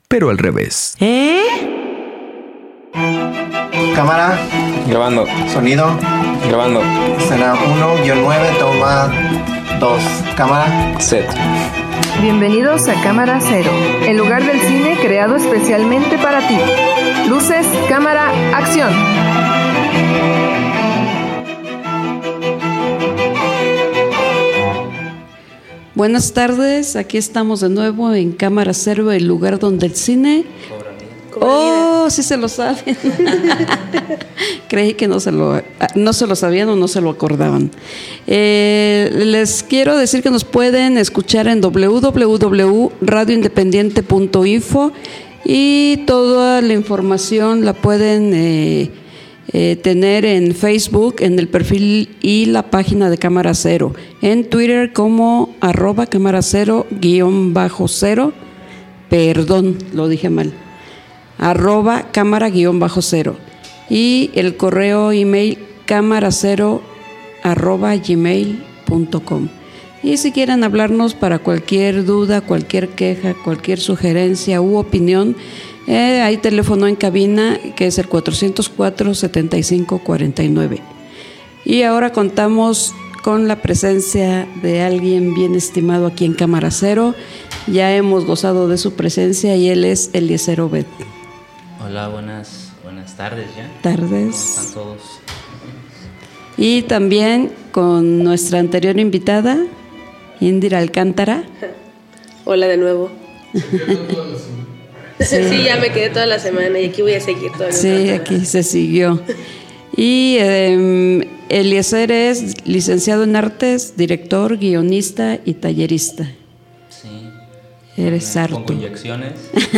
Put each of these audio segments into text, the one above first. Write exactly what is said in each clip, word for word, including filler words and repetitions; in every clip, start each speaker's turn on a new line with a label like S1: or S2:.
S1: pero al revés.
S2: ¿Eh?
S3: Cámara.
S4: Grabando.
S3: Sonido.
S4: Grabando.
S3: Escena uno guión nueve, toma dos. Cámara.
S4: Set.
S5: Bienvenidos a Cámara Cero, el lugar del cine creado especialmente para ti. Luces, cámara, acción.
S2: Buenas tardes, aquí estamos de nuevo en Cámara Cero, el lugar donde el cine... Oh, sí se lo saben. Creí que no se lo, no se lo sabían o no se lo acordaban. Eh, les quiero decir que nos pueden escuchar en doble u doble u doble u punto radio independiente punto info y toda la información la pueden eh, eh, tener en Facebook, en el perfil y la página de Cámara Cero, en Twitter como arroba cámara cero guión bajo cero, perdón, lo dije mal, arroba cámara guión bajo cero, y el correo email cámara cero arroba gmail punto com. Y si quieren hablarnos para cualquier duda, cualquier queja, cualquier sugerencia u opinión, eh, hay teléfono en cabina que es el cuatrocientos cuatro, setenta y cinco cuarenta y nueve. Y ahora contamos con la presencia de alguien bien estimado aquí en Cámara Cero. Ya hemos gozado de su presencia y él es Eliezer Obed.
S6: Hola, buenas, buenas tardes ya.
S2: Tardes.
S6: ¿Cómo están todos?
S2: Y también con nuestra anterior invitada, Indira Alcántara.
S7: Hola de nuevo. Sí. Sí, ya me quedé toda la semana y aquí voy a seguir toda la semana.
S2: Sí, aquí se siguió. Y eh, Eliezer es licenciado en artes, director, guionista y tallerista.
S6: Sí.
S2: Eres
S6: Me
S2: harto.
S6: Pongo inyecciones.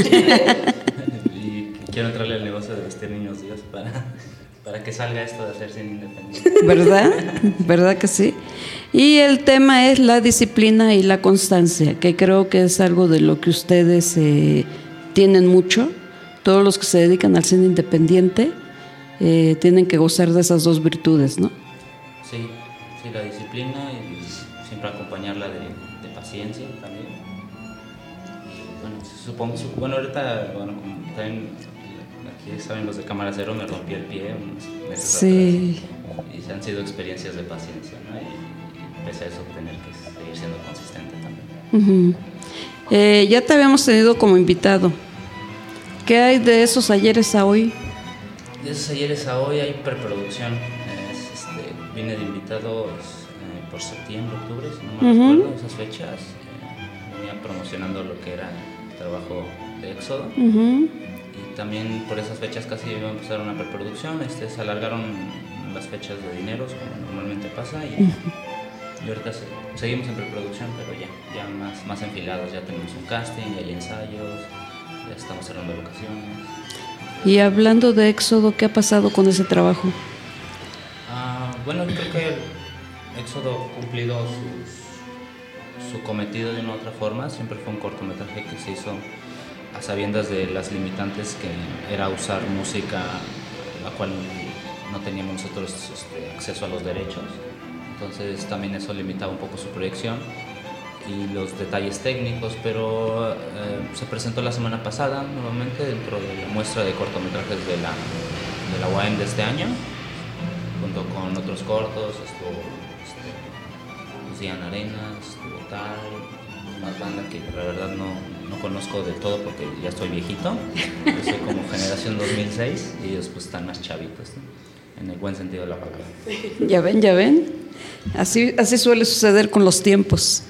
S6: Y quiero entrarle al negocio de vestir niños Dios para, para que salga esto de hacer cine independiente.
S2: ¿Verdad? ¿Verdad que sí? Y el tema es la disciplina y la constancia, que creo que es algo de lo que ustedes eh, tienen mucho. Todos los que se dedican al cine independiente eh, tienen que gozar de esas dos virtudes, ¿no?
S6: Sí, sí, la disciplina y siempre acompañarla de, de paciencia también. Y bueno, supongo, bueno, ahorita, bueno, como también aquí saben los de Cámara Cero, me rompí el pie unos meses
S2: Sí.
S6: atrás. Y han sido experiencias de paciencia, ¿no? Y, y pese a eso, tener que seguir siendo consistente también.
S2: Uh-huh. Eh, ya te habíamos tenido como invitado. ¿Qué hay de esos ayeres a hoy?
S6: De esos ayeres a hoy hay preproducción. Es, este, vine de invitados eh, por septiembre, octubre, si no me uh-huh. recuerdo esas fechas. Eh, venía promocionando lo que era el trabajo de Éxodo.
S2: Uh-huh.
S6: Y también por esas fechas casi iba a empezar una preproducción. Este, se alargaron las fechas de dineros, como normalmente pasa. Y, uh-huh. y ahorita se, seguimos en preproducción, pero ya, ya más, más enfilados. Ya tenemos un casting, ya hay ensayos, ya estamos cerrando locaciones.
S2: Y hablando de Éxodo, ¿qué ha pasado con ese trabajo?
S6: Ah, bueno, creo que Éxodo ha cumplido su, su cometido de una u otra forma. Siempre fue un cortometraje que se hizo a sabiendas de las limitantes que era usar música a la cual no teníamos nosotros este, acceso a los derechos. Entonces también eso limitaba un poco su proyección y los detalles técnicos, pero eh, se presentó la semana pasada nuevamente dentro de la muestra de cortometrajes de la, de la U A M de este año, junto con otros cortos. Estuvo este, Luciana Arenas, estuvo tal, más banda que la verdad no, no conozco de todo porque ya estoy viejito. Yo soy como generación dos mil seis y ellos pues están más chavitos, ¿no? En el buen sentido de la palabra.
S2: Ya ven, ya ven, así, así suele suceder con los tiempos.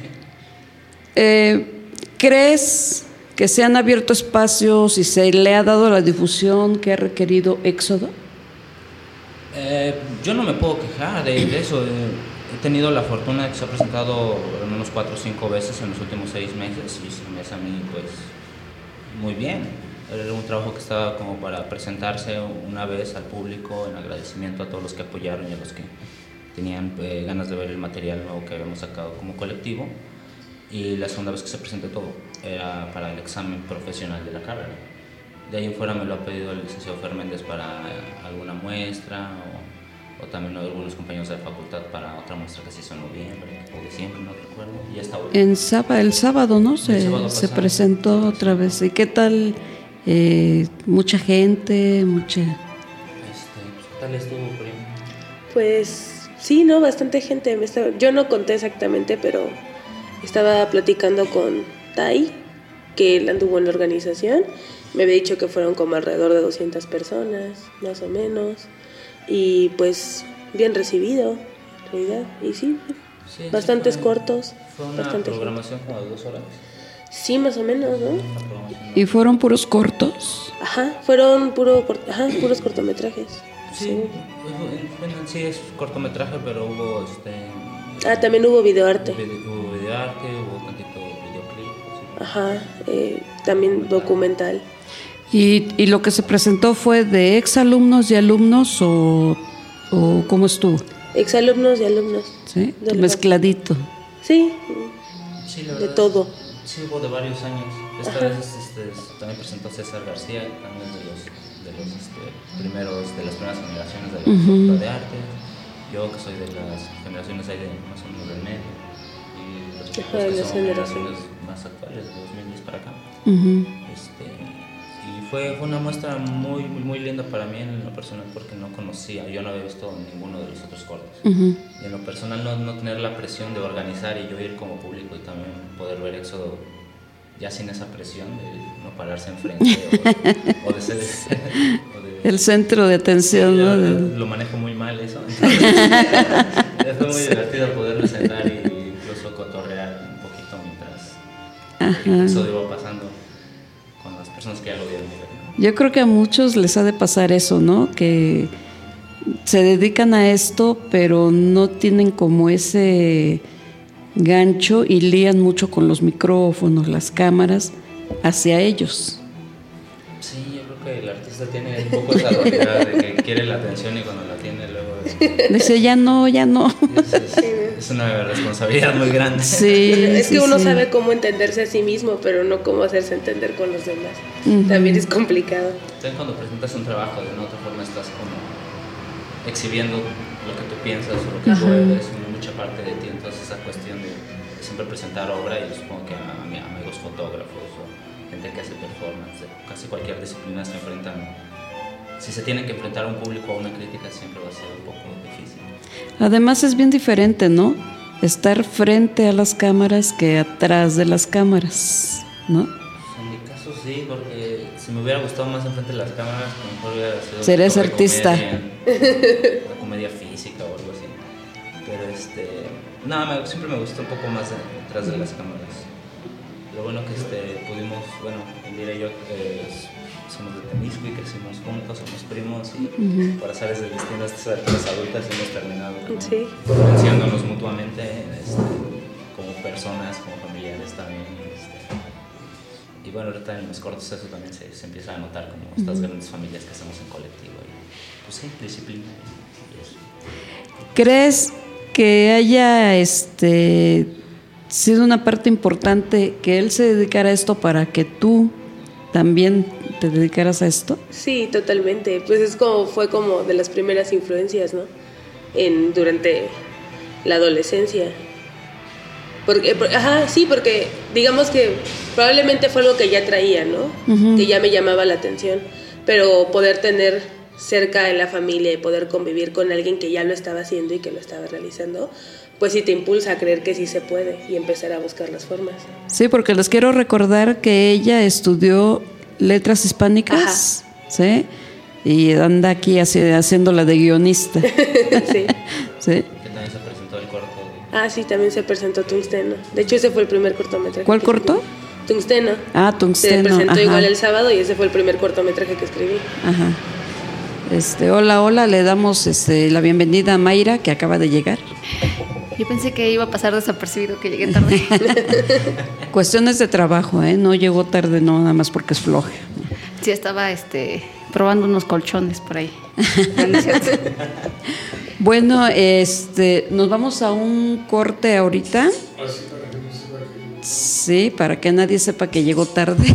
S2: Eh, ¿Crees que se han abierto espacios y se le ha dado la difusión que ha requerido Éxodo?
S6: Eh, yo no me puedo quejar de, de eso. Eh, he tenido la fortuna de que se ha presentado al menos cuatro o cinco veces en los últimos seis meses y se me hace a mí pues muy bien. Era un trabajo que estaba como para presentarse una vez al público en agradecimiento a todos los que apoyaron y a los que tenían eh, ganas de ver el material nuevo que habíamos sacado como colectivo. Y la segunda vez que se presentó todo era para el examen profesional de la carrera. De ahí en fuera me lo ha pedido el licenciado Fernández para alguna muestra o, o también algunos compañeros de la facultad para otra muestra que se hizo en noviembre o diciembre, no recuerdo. Y hasta hoy.
S2: En sábado, el sábado, ¿no? Se,
S6: sábado
S2: se
S6: pasado.
S2: presentó otra vez. ¿Y qué tal? Eh, mucha gente, mucha...
S6: Este, pues, ¿qué tal estuvo, primo?
S7: Pues sí, ¿no? Bastante gente. Me estaba, yo no conté exactamente, pero estaba platicando con Tai, que él anduvo en la organización. Me había dicho que fueron como alrededor de doscientas personas, más o menos. Y pues bien recibido, en realidad. Y sí,
S6: Sí,
S7: bastantes
S6: fue,
S7: cortos.
S6: Fue una
S7: bastante
S6: programación como de dos horas.
S7: gente. Sí, más o menos, ¿no?
S6: Una programación, ¿no?
S2: ¿Y fueron puros cortos?
S7: Ajá, fueron puro, cort- ajá, puros cortometrajes.
S6: Sí, bueno, sí es cortometraje, pero hubo este.
S7: Ah, también hubo videoarte.
S6: Video, hubo videoarte, hubo tantito videoclip. Sí.
S7: Ajá, eh, también documental.
S2: ¿Y, y lo que se presentó fue de exalumnos y alumnos o, o cómo estuvo?
S7: Exalumnos y alumnos.
S2: ¿Sí?
S7: Del-
S2: Mezcladito.
S7: Sí,
S6: Sí, la
S7: de
S6: verdad,
S7: todo.
S6: Sí, hubo de varios años. Esta
S7: Ajá.
S6: vez este, también presentó César García, también de los, de los este, primeros, de las primeras generaciones de la Facultad de Arte. Yo que soy de las generaciones ahí de más o menos del medio. Y los chicos
S7: Ajá, de
S6: que
S7: las
S6: son
S7: generaciones.
S6: generaciones más actuales, de dos mil diez para acá.
S2: Ujú.
S6: Este, y fue, fue una muestra muy, muy, muy linda para mí en lo personal porque no conocía, yo no había visto ninguno de los otros cortos.
S2: Ujú.
S6: Y en lo personal no, no tener la presión de organizar y yo ir como público y también poder ver Éxodo ya sin esa presión de no pararse enfrente o, o de ser... o de-
S2: El centro de atención,
S6: Sí, la
S2: ¿no?
S6: verdad,
S2: De-
S6: lo manejo muy mal eso. Entonces, fue muy divertido poderme sentar y incluso cotorrear un poquito mientras el episodio iba pasando con las personas que ya lo vieron. ¿No?
S2: Yo creo que a muchos les ha de pasar eso, ¿no? Que se dedican a esto, pero no tienen como ese gancho y lían mucho con los micrófonos, las cámaras, hacia ellos.
S6: Sí, yo creo que el artista tiene un poco esa dualidad de que quiere la atención y cuando la tiene luego es,
S2: Dice, ya no, ya no.
S6: es, es- es una responsabilidad muy grande.
S2: Sí,
S7: Es que
S2: sí,
S7: uno
S2: sí.
S7: sabe cómo entenderse a sí mismo, pero no cómo hacerse entender con los demás. También es complicado.
S6: Entonces, cuando presentas un trabajo de una otra forma estás como exhibiendo lo que tú piensas o lo que tú eres, mucha parte de ti, entonces esa cuestión de, de siempre presentar obra, y yo supongo que a, a mi- amigos fotógrafos o gente que hace performance de casi cualquier disciplina se enfrentan, si se tienen que enfrentar a un público o a una crítica siempre va a ser un poco difícil.
S2: Además es bien diferente, ¿no? Estar frente a las cámaras que atrás de las cámaras, ¿no?
S6: En mi caso sí, porque si me hubiera gustado más enfrente de las cámaras, a lo mejor hubiera sido
S2: Serías
S6: sobre
S2: artista.
S6: comedia, una comedia física o algo así. Pero este, no, me- siempre me gustó un poco más de- detrás de las cámaras. Lo bueno que este, pudimos, bueno, Elvira y yo eh, somos de Temisco y crecimos juntos, somos primos y por azares del destino estas alturas adultas hemos terminado como
S7: Sí.
S6: influenciándonos mutuamente este, como personas, como familiares también. Este, y bueno, ahorita en los cortos eso también se, se empieza a notar como estas grandes familias que hacemos en colectivo. Y, pues sí, disciplina y eso.
S2: ¿Crees que haya este sido una parte importante que él se dedicara a esto para que tú también te dedicaras a esto?
S7: Sí, totalmente. Pues es como, fue como de las primeras influencias, ¿no? En, durante la adolescencia. Porque, por- ajá, sí, porque digamos que probablemente fue algo que ya traía, ¿no? Que ya me llamaba la atención. Pero poder tener cerca en la familia y poder convivir con alguien que ya lo estaba haciendo y que lo estaba realizando, pues sí te impulsa a creer que sí se puede y empezar a buscar las formas.
S2: Sí, porque les quiero recordar que ella estudió letras hispánicas, ¿sí? Y anda aquí haci- haciéndola de guionista,
S7: Sí.
S2: ¿sí?
S6: Que también se presentó el corto de
S7: Ah, sí, también se presentó Tungsteno. De hecho, ese fue el primer cortometraje.
S2: ¿Cuál
S7: que
S2: corto?
S7: escribí. Tungsteno.
S2: Ah, Tungsteno.
S7: Se presentó
S2: ajá.
S7: igual el sábado y ese fue el primer cortometraje que escribí.
S2: Ajá. Este, hola, hola, le damos este, la bienvenida a Mayra, que acaba de llegar.
S1: Yo pensé que iba a pasar desapercibido, que llegué tarde.
S2: Cuestiones de trabajo, ¿eh? No llegó tarde, no, nada más porque es floja.
S1: Sí, estaba este, probando unos colchones por ahí. No, no es cierto.
S2: Bueno, este, nos vamos a un corte ahorita. Sí, para que nadie sepa que llegó tarde.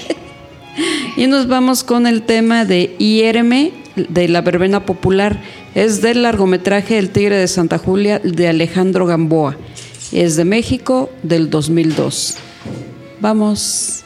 S2: Y nos vamos con el tema de Hiéreme, de la verbena popular. Es del largometraje El Tigre de Santa Julia de Alejandro Gamboa. Es de México del dos mil dos. Vamos.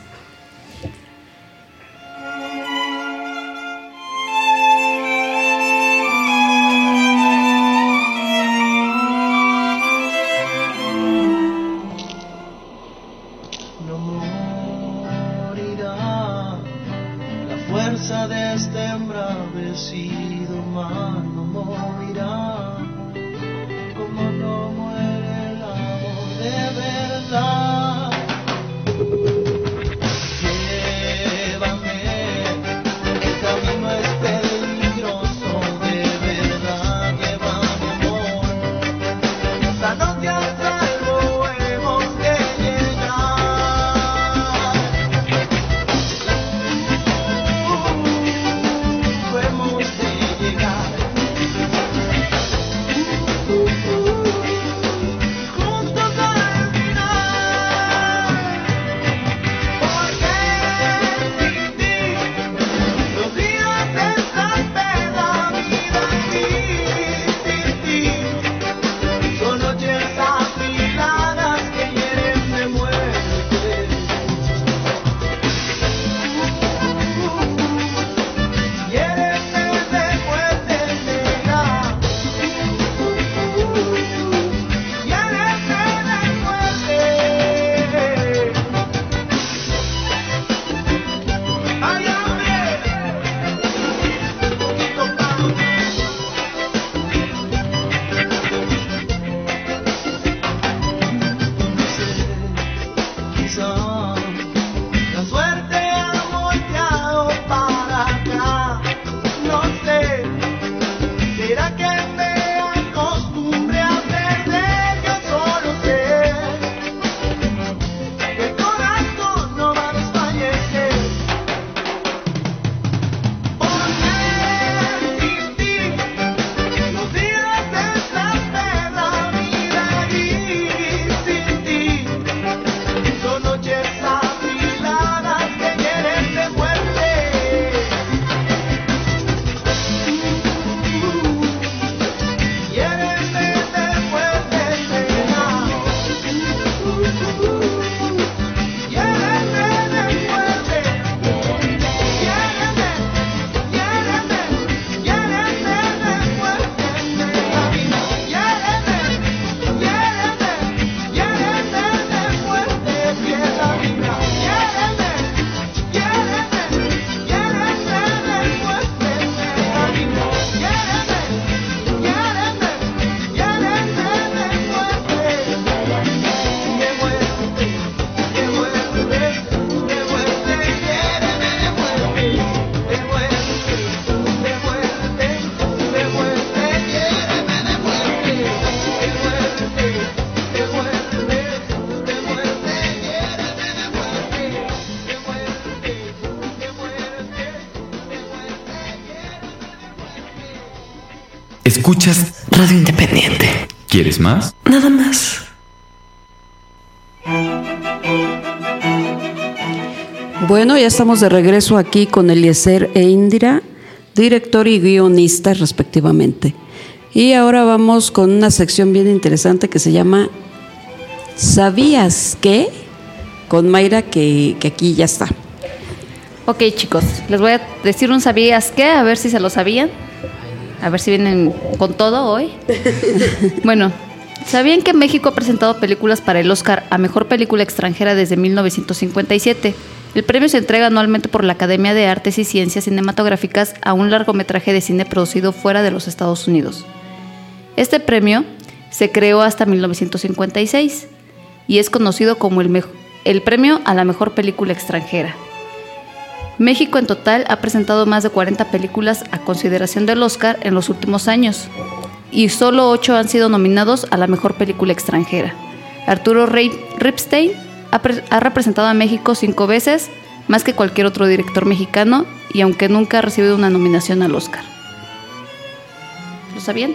S4: Escuchas Radio Independiente. ¿Quieres más?
S2: Nada más. Bueno, ya estamos de regreso aquí con Eliezer e Indira, director y guionista respectivamente. Y ahora vamos con una sección bien interesante que se llama ¿Sabías qué? Con Mayra, que, que aquí ya está.
S1: Ok, chicos, les voy a decir un ¿sabías qué? A ver si se lo sabían. A ver si vienen con todo hoy. Bueno, ¿sabían que México ha presentado películas para el Oscar a Mejor Película Extranjera desde mil novecientos cincuenta y siete? El premio se entrega anualmente por la Academia de Artes y Ciencias Cinematográficas a un largometraje de cine producido fuera de los Estados Unidos. Este premio se creó hasta mil novecientos cincuenta y seis y es conocido como el, mejo- el premio a la Mejor Película Extranjera. México en total ha presentado más de cuarenta películas a consideración del Oscar en los últimos años y solo ocho han sido nominados a la Mejor Película Extranjera. Arturo Rey Ripstein ha, pre- ha representado a México cinco veces, más que cualquier otro director mexicano, y aunque nunca ha recibido una nominación al Oscar. ¿Lo sabían?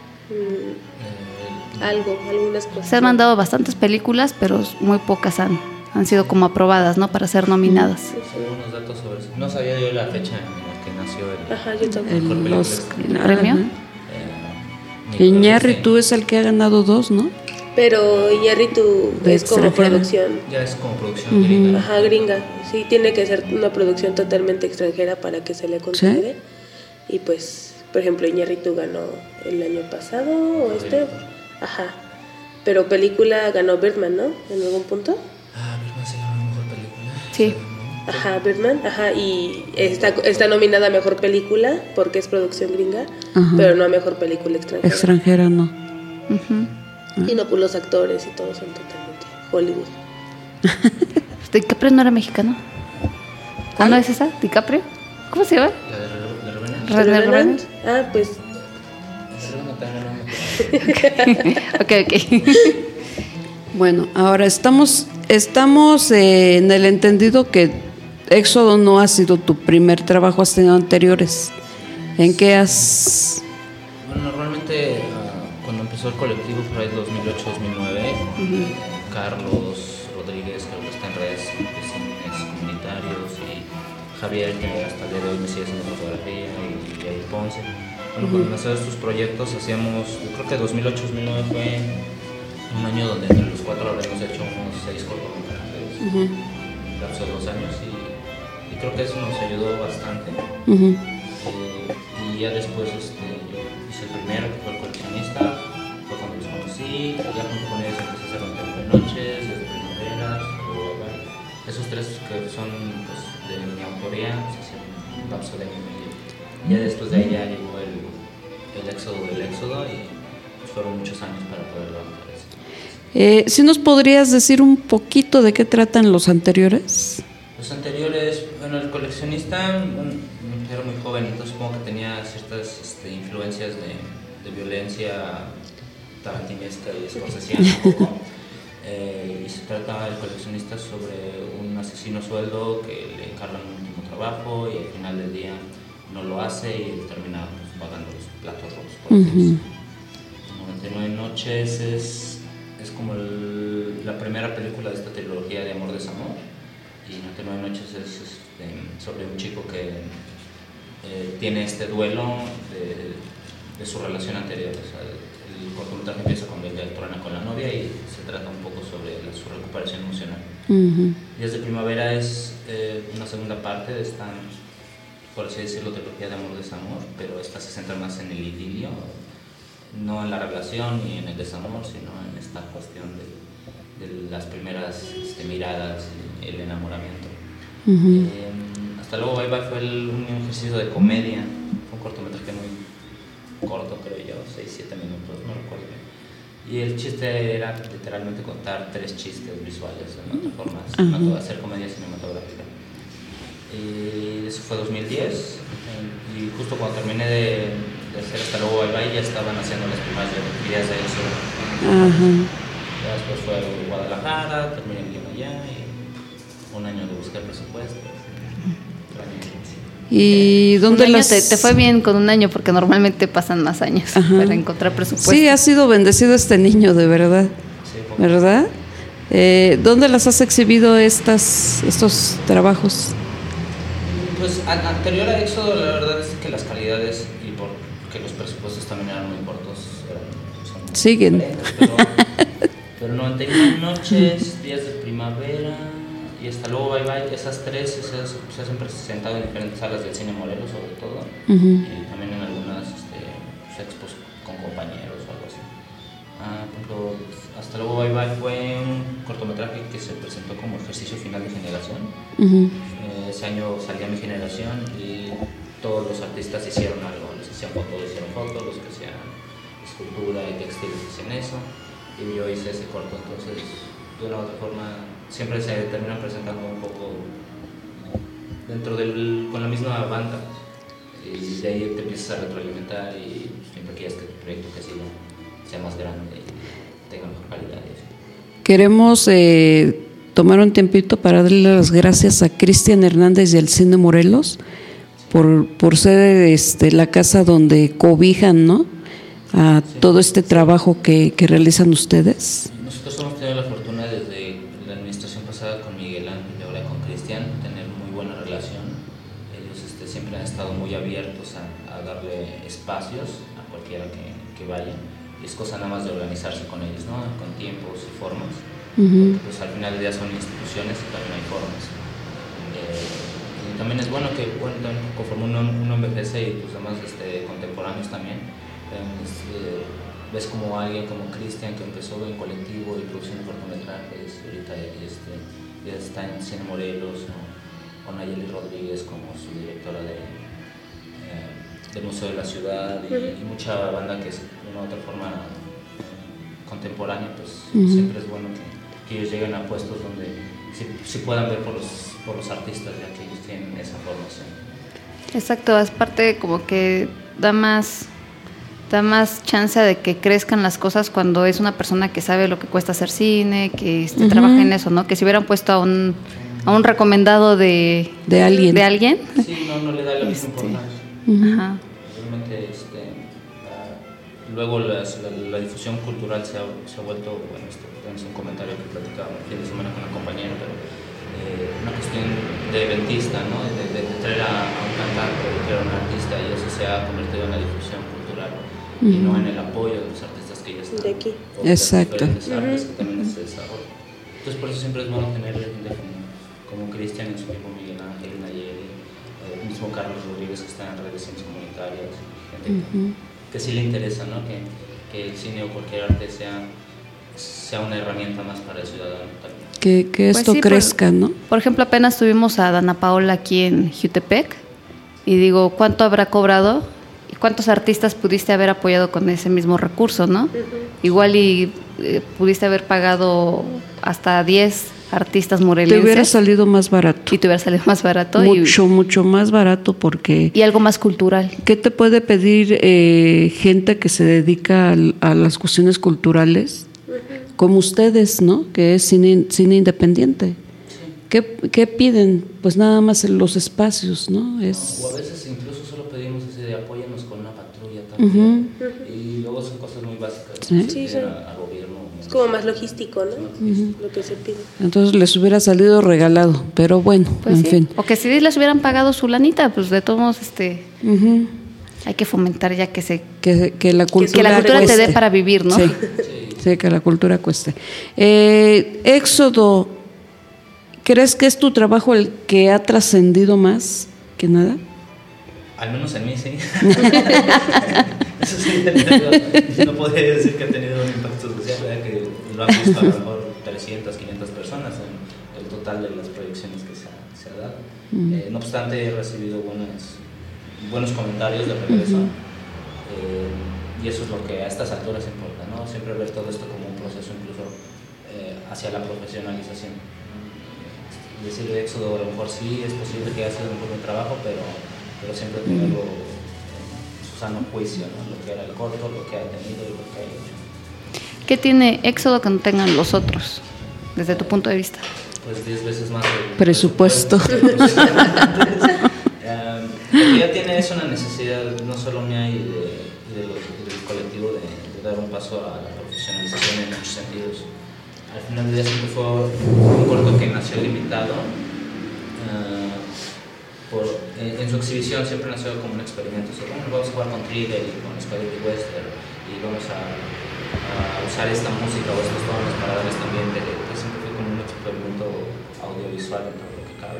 S7: Mm, algo, algunas cosas.
S1: Se han mandado bastantes películas, pero muy pocas han, han sido como aprobadas, ¿no? Para ser nominadas.
S6: Unos datos sobre eso. No sabía yo la fecha en la que nació el,
S7: Ajá, yo tampoco.
S6: mejor
S2: El
S6: película
S2: Oscar.
S6: extranjera.
S1: ¿Premio?
S6: Eh,
S2: Iñárritu es el que ha ganado dos, ¿no?
S7: Pero Iñárritu
S2: De
S7: es como
S2: extranjera.
S7: producción.
S6: Ya es como producción gringa.
S7: Ajá, gringa. Sí, tiene que ser una producción totalmente extranjera para que se le considere. Y pues, por ejemplo, Iñárritu ganó el año pasado o este. Ajá. Pero película ganó Birdman, ¿no? En algún punto.
S6: Ah, Birdman se ganó mejor película.
S1: Sí.
S7: Ajá, Birdman, ajá, y está, está nominada a mejor película porque es producción gringa,
S2: Ajá.
S7: pero no a mejor película extranjera.
S2: Extranjera, no.
S1: Ujú.
S7: Y no, pues los actores y todo son totalmente Hollywood.
S1: ¿DiCaprio no era mexicano? ¿Cuándo es esa? ¿DiCaprio? ¿Cómo se llama?
S6: La de Re- de Revenant.
S1: Red Dead
S7: Revenant.
S1: Redemption.
S7: Ah, pues
S6: Revenant también ganó mejor.
S1: Ok, ok.
S2: Bueno, ahora estamos, estamos eh, en el entendido que Éxodo no ha sido tu primer trabajo, has tenido anteriores. ¿En qué has...?
S6: Bueno, normalmente ah, cuando empezó el colectivo por ahí dos mil ocho dos mil nueve, eh, Carlos Rodríguez, que ahora está en redes de cines comunitarios, y Javier, que hasta el día de hoy me sigue haciendo fotografía, y Jair Ponce. Bueno, cuando nació estos proyectos hacíamos, yo creo que dos mil ocho dos mil nueve fue un año donde entre los cuatro habremos hecho unos seis cortometrajes en un lapso de dos años, y, y creo que eso nos ayudó bastante.
S2: Uh-huh.
S6: Eh, y ya después este, hice el primero, que fue El Coleccionista, fue cuando los conocí, ya junto con ellos empecé a hacer Un Tiempo de Noches, Desde Primaveras, luego, bueno, esos tres que son pues, de mi autoría, se hicieron un lapso de año y medio. Ya después de ahí ya llegó el, el éxodo del éxodo, y pues, fueron muchos años para poder levantar eso.
S2: Eh, ¿sí nos podrías decir un poquito de qué tratan los anteriores?
S6: Los anteriores, bueno, El Coleccionista, bueno, era muy joven, entonces supongo que tenía ciertas este, influencias de, de violencia tarantinesca y scorsesiana un poco. Eh, y se trata El Coleccionista sobre un asesino sueldo que le encargan un último trabajo y al final del día no lo hace y termina pues, pagando los platos rotos. Por
S2: Uh-huh.
S6: noventa y nueve Noches es, es como el, la primera película de esta trilogía de Amor Desamor. Y noventa y nueve Noches es este, sobre un chico que eh, tiene este duelo de, de su relación anterior. O sea, el, el cortometraje empieza cuando él ya truena con la novia y se trata un poco sobre la, su recuperación emocional.
S2: Uh-huh.
S6: Días de Primavera es eh, una segunda parte de esta, por así decirlo, trilogía de Amor Desamor, pero esta se centra más en el idilio, no en la relación ni en el desamor, sino en esta cuestión de de las primeras este, miradas y el enamoramiento.
S2: Uh-huh.
S6: Eh, hasta luego Bye Bye fue el, un ejercicio de comedia, fue un cortometraje muy corto, creo yo, seis siete minutos, no recuerdo bien. Y el chiste era literalmente contar tres chistes visuales, en otras formas, uh-huh. hacer comedia cinematográfica. Y eso fue dos mil diez, eh, y justo cuando terminé de, de hacer Hasta luego Bye Bye ya estaban haciendo las primeras ideas de eso.
S2: Uh-huh.
S6: Después fue a Guadalajara, terminé el guión allá y un año de buscar presupuesto.
S2: ¿Y dónde
S1: un año
S2: las...
S1: te, te fue bien con un año porque normalmente pasan más años
S2: Ajá.
S1: para encontrar presupuesto.
S2: Sí, ha sido bendecido este niño, de verdad.
S6: Sí, poco.
S2: ¿Verdad? Eh, ¿Dónde las has exhibido estas, estos trabajos?
S6: Pues a, anterior a Éxodo, la verdad es que las calidades y porque los presupuestos también eran muy cortos, eran, son muy
S2: Siguen.
S6: Pero, pero noventa y nueve Noches, Días de Primavera y hasta luego Bye Bye, esas tres se, se hacen presentado en diferentes salas del cine Morelos, sobre todo,
S2: Uh-huh.
S6: y también en algunas este, expos con compañeros o algo así. Ah, por ejemplo, Hasta luego Bye Bye fue un cortometraje que se presentó como ejercicio final de generación.
S2: Uh-huh.
S6: Eh, ese año salía Mi Generación y todos los artistas hicieron algo, los que hacían fotos hicieron fotos, los que hacían escultura y textiles hacían eso, y yo hice ese corto. Entonces de una u otra forma siempre se terminan presentando un poco dentro del, con la misma banda, y de ahí te empiezas a retroalimentar y siempre quieres que tu proyecto que siga sea más grande y tenga mejor calidad y así.
S2: Queremos eh, tomar un tiempito para darle las gracias a Cristian Hernández y al Cine Morelos por, por ser este, la casa donde cobijan, ¿no?, a
S6: Sí.
S2: todo este trabajo que, que realizan ustedes.
S6: Nosotros hemos tenido la fortuna desde la administración pasada con Miguel Ángel y ahora con Cristian tener muy buena relación. Ellos este, siempre han estado muy abiertos a, a darle espacios a cualquiera que, que vayan. Y es cosa nada más de organizarse con ellos, ¿no? Con tiempos y formas.
S2: Ujú.
S6: Porque, pues al final del día son instituciones y también hay formas. Eh, y también es bueno que, bueno, también conforme uno, uno envejece y pues además este, contemporáneos también, eh, este, ves como alguien como Cristian que empezó en colectivo y producción de cortometrajes, y ahorita este, ya está en Cine Morelos, ¿no? O Nayeli Rodríguez como su directora de, eh, del Museo de la Ciudad, y, y mucha banda que es de una u otra forma eh, contemporánea, pues uh-huh. siempre es bueno que, que ellos lleguen a puestos donde sí, sí puedan ver por los, por los artistas, ya que ellos tienen esa formación.
S1: Exacto, es parte como que da más, da más chance de que crezcan las cosas cuando es una persona que sabe lo que cuesta hacer cine, que este, uh-huh. trabaja en eso, ¿no? Que si hubieran puesto a un, a un recomendado de,
S2: de alguien,
S1: de alguien
S6: sí, no, no le da la misma
S1: este,
S6: importancia.
S1: Uh-huh. Ajá.
S6: Realmente, este, uh, luego las, la, la difusión cultural se ha, se ha vuelto, bueno, esto es un comentario que platicaba el fin de semana con una compañera, pero eh, una cuestión de eventista, ¿no? De, de, de traer a, a un cantante, de traer a un artista, y eso se ha convertido en la difusión cultural uh-huh. y no en el apoyo de los artistas que ya están.
S7: De aquí.
S2: Exacto.
S6: De los artes uh-huh. que también se desarrollan. Entonces, por eso siempre es bueno tener gente como, como Cristian, en su tiempo Miguel Ángel, Nayeli, el mismo Carlos Rodríguez, que está en redes ciencias comunitarias, gente uh-huh. que, que sí le interesa, ¿no? Que, que el cine o cualquier arte sea, sea una herramienta más para el ciudadano también.
S2: Que, que esto pues sí, crezca,
S1: por,
S2: ¿no?
S1: Por ejemplo, apenas tuvimos a Dana Paola aquí en Jutepec y digo, ¿cuánto habrá cobrado? ¿Y cuántos artistas pudiste haber apoyado con ese mismo recurso, no? Uh-huh. Igual y eh, pudiste haber pagado hasta diez artistas morelenses.
S2: Te hubiera salido más barato.
S1: Y te hubiera salido más barato.
S2: Mucho,
S1: y,
S2: mucho más barato porque...
S1: Y algo más cultural.
S2: ¿Qué te puede pedir eh, gente que se dedica a, a las cuestiones culturales? Uh-huh. Como ustedes, ¿no? Que es cine, cine independiente. Sí. ¿Qué, ¿Qué piden? Pues nada más en los espacios, ¿no? Es...
S6: O a veces incluso solo pedimos ese de apóyanos con una patrulla también. Uh-huh. Y luego son cosas muy básicas.
S2: Sí,
S7: sí, sí.
S6: A, a gobierno.
S7: Es como más logístico, ¿no? Uh-huh. Lo que se pide.
S2: Entonces les hubiera salido regalado, pero bueno,
S1: pues
S2: en
S1: sí.
S2: fin.
S1: O que si les hubieran pagado su lanita, pues de todos modos, este, uh-huh. hay que fomentar ya que se
S2: que, que la cultura,
S1: que la cultura
S2: cueste.
S1: te dé para vivir, ¿no?
S2: Sí, sí. sí que la cultura cueste. Eh, Éxodo, ¿crees que es tu trabajo el que ha trascendido más que nada?
S6: Al menos en mí, sí. Eso sí, no podría decir que ha tenido un impacto social, ¿verdad? Que lo han visto a lo mejor trescientas, quinientas personas en el total de las proyecciones que se ha, se ha dado. Uh-huh. Eh, no obstante, he recibido buenas, buenos comentarios de regreso, uh-huh. eh, y eso es lo que a estas alturas importa, ¿no? Siempre ver todo esto como un proceso incluso eh, hacia la profesionalización. Decir de Éxodo, a lo mejor sí, es posible que haya sido un buen trabajo, pero pero siempre tenerlo en su sano juicio, ¿no? Lo que era el corto, lo que ha tenido y lo que ha hecho.
S1: ¿Qué tiene Éxodo que no tengan los otros, desde tu punto de vista?
S6: Pues diez veces más de
S2: presupuesto.
S6: presupuesto. um, porque ya tiene eso una necesidad, no solo mía y, de, y de los, del colectivo, de, de dar un paso a la profesionalización en muchos sentidos. Al final del día siempre fue un corto que nació limitado. Uh, Por, en, en su exhibición siempre nació como un experimento. O sea, bueno, vamos a jugar con thriller y con spaghetti western y vamos a, a usar esta música o estos tonos para dar este ambiente. Que siempre fue como un experimento audiovisual en todo lo que cabe.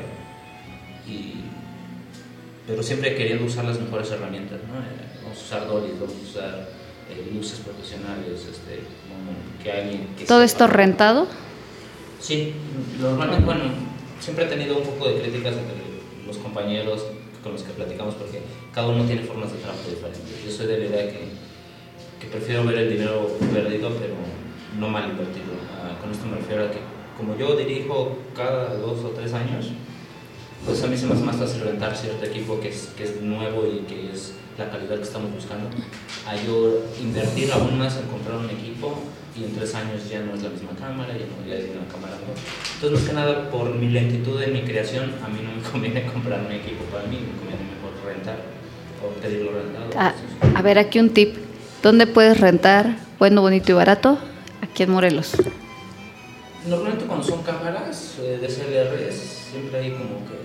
S6: Y, pero siempre queriendo usar las mejores herramientas, ¿no? Eh, vamos a usar dollies, vamos a usar eh, luces profesionales, este, como que alguien que
S1: ¿todo esto rentado?
S6: Sí, normalmente, bueno, siempre he tenido un poco de críticas entre los compañeros con los que platicamos porque cada uno tiene formas de trabajo diferentes. Yo soy de la idea que, que prefiero ver el dinero perdido pero no mal invertido. Uh, con esto me refiero a que como yo dirijo cada dos o tres años, pues a mí se me hace más fácil rentar cierto equipo que es, que es nuevo y que es la calidad que estamos buscando, a yo invertir aún más en comprar un equipo y en tres años ya no es la misma cámara, ya no ya es una cámara nueva. Entonces, más que nada, por mi lentitud en mi creación, a mí no me conviene comprar un equipo para mí, me conviene mejor rentar o pedirlo rentado.
S1: A, a ver, aquí un tip. ¿Dónde puedes rentar bueno, bonito y barato? Aquí en Morelos.
S6: Normalmente cuando son cámaras eh, de C L R siempre hay como que, a mí me digo,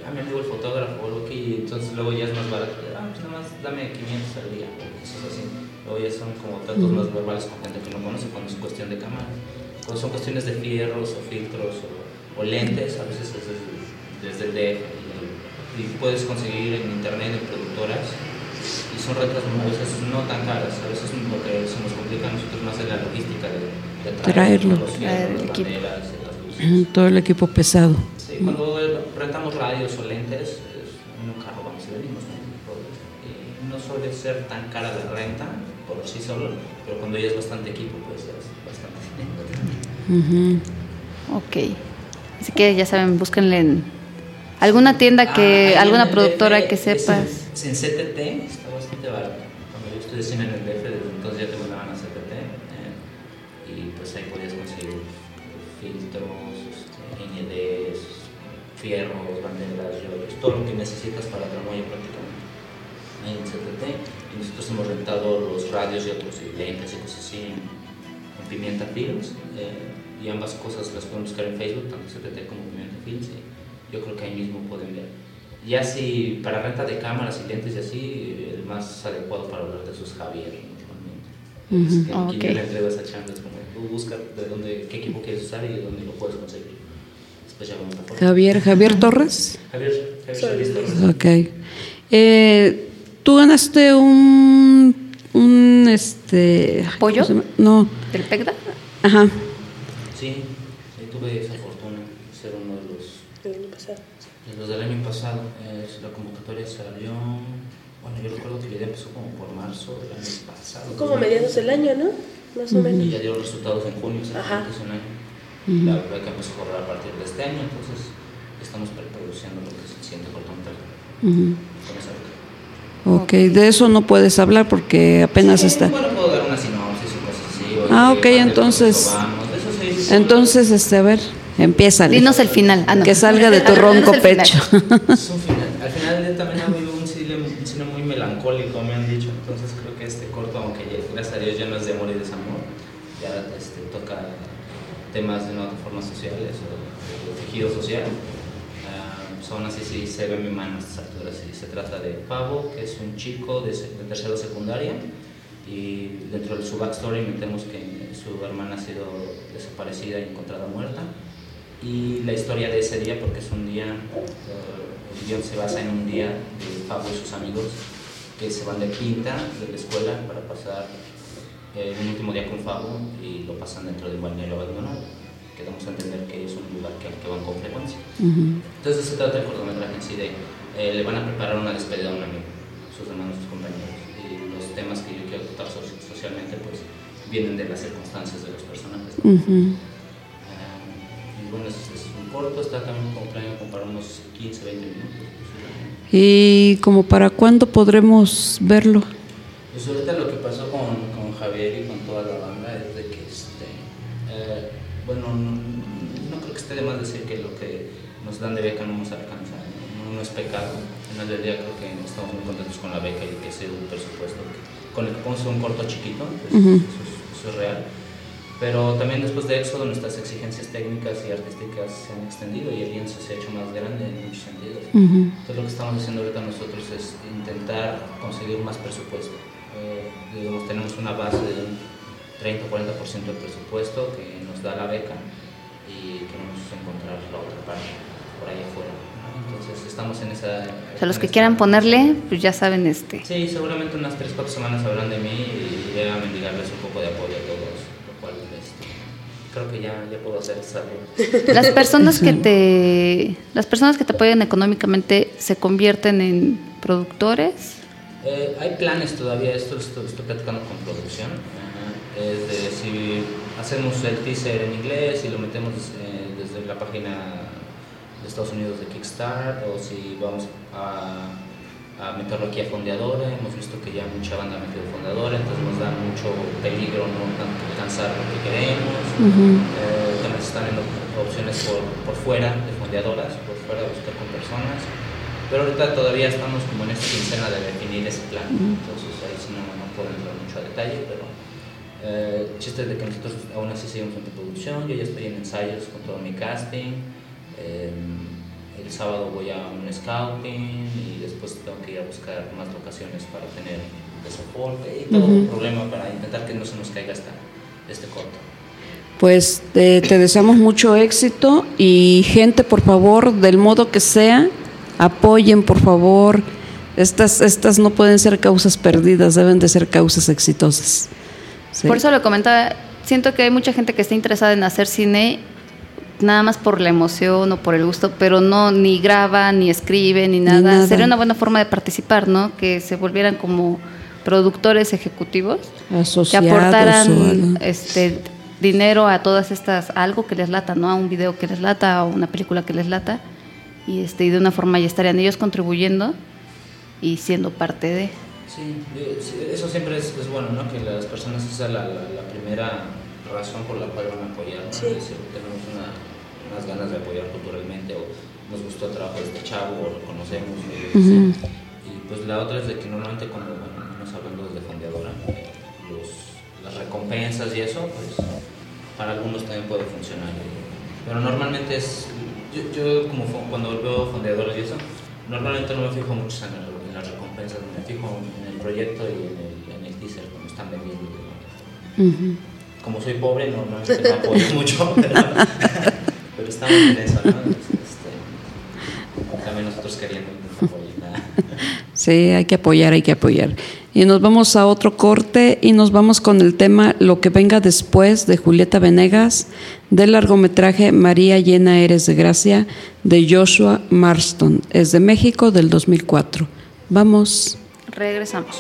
S6: el fotógrafo o algo aquí, y entonces luego ya es más barato. Ah, pues nada más dame quinientos al día, o cosas así. Luego ya son como tratos más verbales con gente que no conoce cuando es cuestión de cámara. Cuando son cuestiones de fierros o filtros o, o lentes, a veces es desde, desde el D F. Y, y puedes conseguir en internet, en productoras, y son rentas a veces no tan caras. A veces lo que se nos complica a nosotros más es la logística de, de
S2: traerlo,
S6: los fierros, las banderas, las luces.
S2: Todo el equipo pesado.
S6: Sí, cuando rentamos radios o lentes, en un carro vamos y venimos, ¿no? Y no suele ser tan cara la renta por sí solo, pero cuando ya es bastante equipo, pues ya es bastante dinero.
S1: Uh-huh. Ok. Así que ya saben, búsquenle en alguna tienda que,
S6: ah,
S1: alguna
S6: en
S1: productora
S6: D F,
S1: que sepas.
S6: En, en C T T está bastante barato. Cuando yo estudié cine en el D F, desde entonces ya te mandaban a C T T, eh, y pues ahí podías conseguir filtros, N Ds, fierros, banderas, yoyos, todo lo que necesitas para tramoya prácticamente. Ahí en C T T, y nosotros hemos rentado los radios y otros y lentes y cosas así en, en Pimienta Films, eh, y ambas cosas las pueden buscar en Facebook, tanto C T T como Pimienta Films, y yo creo que ahí mismo pueden ver. Ya si para renta de cámaras y lentes y así, el más adecuado para hablar de eso es Javier, normalmente. Uh-huh. Es que aquí okay. le entrego esa chamba, es como tú busca de dónde, qué equipo quieres usar y de dónde lo puedes conseguir. Después ya vamos a
S2: Javier, Javier Torres.
S6: Javier, Javier Torres.
S2: Ok. Eh, ¿Tú ganaste un, un este...
S1: ¿Pollo?
S2: No.
S1: ¿Del PECDA?
S2: Ajá.
S6: Sí, sí, tuve esa fortuna de ser uno de los...
S7: ¿Del año pasado?
S6: De los del año pasado. Eh, la convocatoria salió... Bueno, yo recuerdo que la idea empezó como por marzo del año pasado.
S7: Como mediados del año, ¿no? Más o menos.
S6: Y ya dieron resultados en junio, exactamente hace un año. Uh-huh. La beca empezó a correr a partir de este año, entonces estamos produciendo lo que es el siguiente cortometraje. Uh-huh. Con esa beca.
S2: Ok, de eso no puedes hablar porque apenas
S6: sí,
S2: está.
S6: Bueno, puedo dar una sinopsis y cosas así.
S2: Ah, ok, entonces. Sí, sí, entonces, este, a ver, empieza.
S1: Dinos el final. Ah, no.
S2: Que salga de tu ronco pecho.
S6: Es un final. Al final también ha habido un cine, un cine muy melancólico, me han dicho. Entonces creo que este corto, aunque ya, gracias a Dios ya no es de amor y desamor, ya este, toca temas de una otra forma sociales o de tejido social. Son así, sí, se ve mi mano a estas alturas. Sí. Se trata de Pavo, que es un chico de, de tercero secundaria, y dentro de su backstory metemos que su hermana ha sido desaparecida y encontrada muerta, y la historia de ese día, porque es un día, uh, el guión se basa en un día de Pavo y sus amigos que se van de pinta de la escuela para pasar eh, un último día con Pavo, y lo pasan dentro del balneario abandonado, que damos a entender que es un lugar que, al que van con frecuencia. Uh-huh. Entonces se trata del cortometraje en sí de, eh, le van a preparar una despedida a un amigo, sus hermanos, sus compañeros, y los temas que yo quiero tratar so- socialmente pues vienen de las circunstancias de los personajes. Uh-huh. Uh, y bueno, es, es un corto, está también como planeado como para unos quince, veinte minutos.
S2: ¿Y como para cuándo podremos verlo?
S6: Pues ahorita lo que pasó con, con Javier y con toda la banda es de que este, eh, bueno, no, no creo que esté de más decir que lo que nos dan de beca no nos alcanza, no, no es pecado. Al final del día creo que estamos muy contentos con la beca y que sea un presupuesto que, con el que podemos hacer un corto chiquito, pues, uh-huh. eso, es, eso es real. Pero también después de Éxodo nuestras exigencias técnicas y artísticas se han extendido y el lienzo se ha hecho más grande en muchos sentidos. Uh-huh. Entonces lo que estamos haciendo ahorita nosotros es intentar conseguir más presupuesto. Eh, digamos, tenemos una base de un treinta o cuarenta por ciento del presupuesto que nos da la beca y queremos encontrar la otra parte por ahí afuera, ¿no? Entonces estamos en esa...
S1: O sea, los que quieran ponerle, pues ya saben este.
S6: Sí, seguramente unas tres, cuatro semanas hablarán de mí y iré a mendigarles un poco de apoyo a todos, lo cual este, creo que ya, ya puedo hacer saber.
S1: Las personas que te las personas que te apoyan económicamente se convierten en productores.
S6: Eh, hay planes todavía, esto estoy, estoy platicando con producción. Es de si hacemos el teaser en inglés y lo metemos eh, desde la página de Estados Unidos de Kickstarter, o si vamos a, a meterlo aquí a Fondeadora. Hemos visto que ya mucha banda ha metido Fondeadora, entonces nos da mucho peligro no alcanzar lo que queremos. Uh-huh. Eh, también se están viendo opciones por, por fuera de Fondeadoras, por fuera de buscar con personas, pero ahorita todavía estamos como en esta quincena de definir ese plan. Uh-huh. Entonces ahí sí no, no puedo entrar mucho a detalle, pero el eh, chiste es de que nosotros aún así seguimos en producción. Yo ya estoy en ensayos con todo mi casting, eh, el sábado voy a un scouting y después tengo que ir a buscar más locaciones para tener de soporte y todo
S2: Ujú.
S6: un problema para intentar que no se nos caiga esta, este corto.
S2: Pues te, te deseamos mucho éxito y gente, por favor, del modo que sea, apoyen, por favor. Estas, estas no pueden ser causas perdidas, deben de ser causas exitosas. Sí.
S1: Por eso lo comentaba, siento que hay mucha gente que está interesada en hacer cine nada más por la emoción o por el gusto, pero no ni graba, ni escribe, ni nada.
S2: nada.
S1: Sería una buena forma de participar, ¿no? Que se volvieran como productores ejecutivos, que
S2: Asociados o
S1: aportaran
S2: algo.
S1: este dinero a todas estas, a algo que les lata, ¿no? A un video que les lata, a una película que les lata, y este y de una forma ya estarían ellos contribuyendo y siendo parte de.
S6: Sí, yo- sí, eso siempre es, es bueno, ¿no? Que las personas, esa es la, la, la primera razón por la cual van a apoyar, ¿no?
S7: Sí.
S6: Es decir, tenemos una, unas ganas de apoyar culturalmente o nos gustó el trabajo de este chavo o lo conocemos. O yo qué sé.
S2: Ujú.
S6: Y pues la otra es de que normalmente cuando, bueno, nos hablando desde Fondeadora, eh, los, las recompensas y eso, pues para algunos también puede funcionar. Pero normalmente es, yo, yo como fo- cuando veo fondeadores y eso, normalmente no me fijo mucho en, el- en las recompensas, me fijo en el proyecto y en el, en el teaser cuando están vendiendo. ¿no?
S2: Ujú.
S6: Como soy pobre, normalmente no apoyo mucho, pero, pero estamos en eso, ¿no? Este, también nosotros queriendo apoyar.
S2: Sí, hay que apoyar, hay que apoyar. Y nos vamos a otro corte y nos vamos con el tema Lo que venga después de Julieta Venegas, del largometraje María llena eres de gracia de Joshua Marston. Es de México del dos mil cuatro. Vamos.
S1: Regresamos.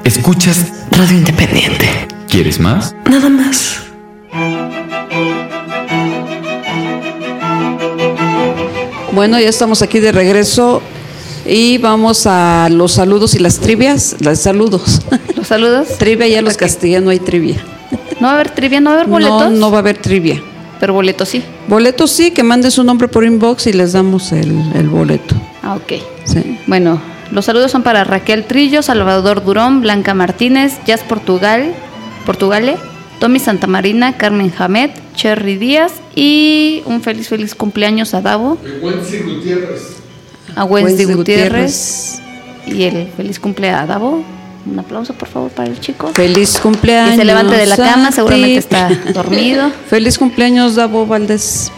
S4: Escuchas Radio Independiente. ¿Quieres más?
S2: Nada más. Bueno, ya estamos aquí de regreso y vamos a los saludos y las trivias. Los saludos.
S1: ¿Los saludos?
S2: Trivia ya los castigué, no hay trivia.
S1: ¿No va a haber trivia? ¿No va a haber boletos?
S2: No, no va a haber trivia.
S1: Pero boletos sí.
S2: Boletos sí, que manden su nombre por inbox y les damos el, el boleto.
S1: Ah, ok.
S2: Sí.
S1: Bueno, los saludos son para Raquel Trillo, Salvador Durón, Blanca Martínez, Jazz Portugal, Portugale, Tommy Santamarina, Carmen Hamed, Cherry Díaz y un feliz, feliz cumpleaños a Davo.
S8: Wendy Gutiérrez.
S1: A Wendy
S2: Wendy
S1: Gutiérrez. Y el feliz cumpleaños a Davo. Un aplauso, por favor, para el chico.
S2: Feliz cumpleaños.
S1: Que se levante de la cama,
S2: a
S1: seguramente
S2: ti.
S1: está dormido.
S2: Feliz cumpleaños, Davo Valdés.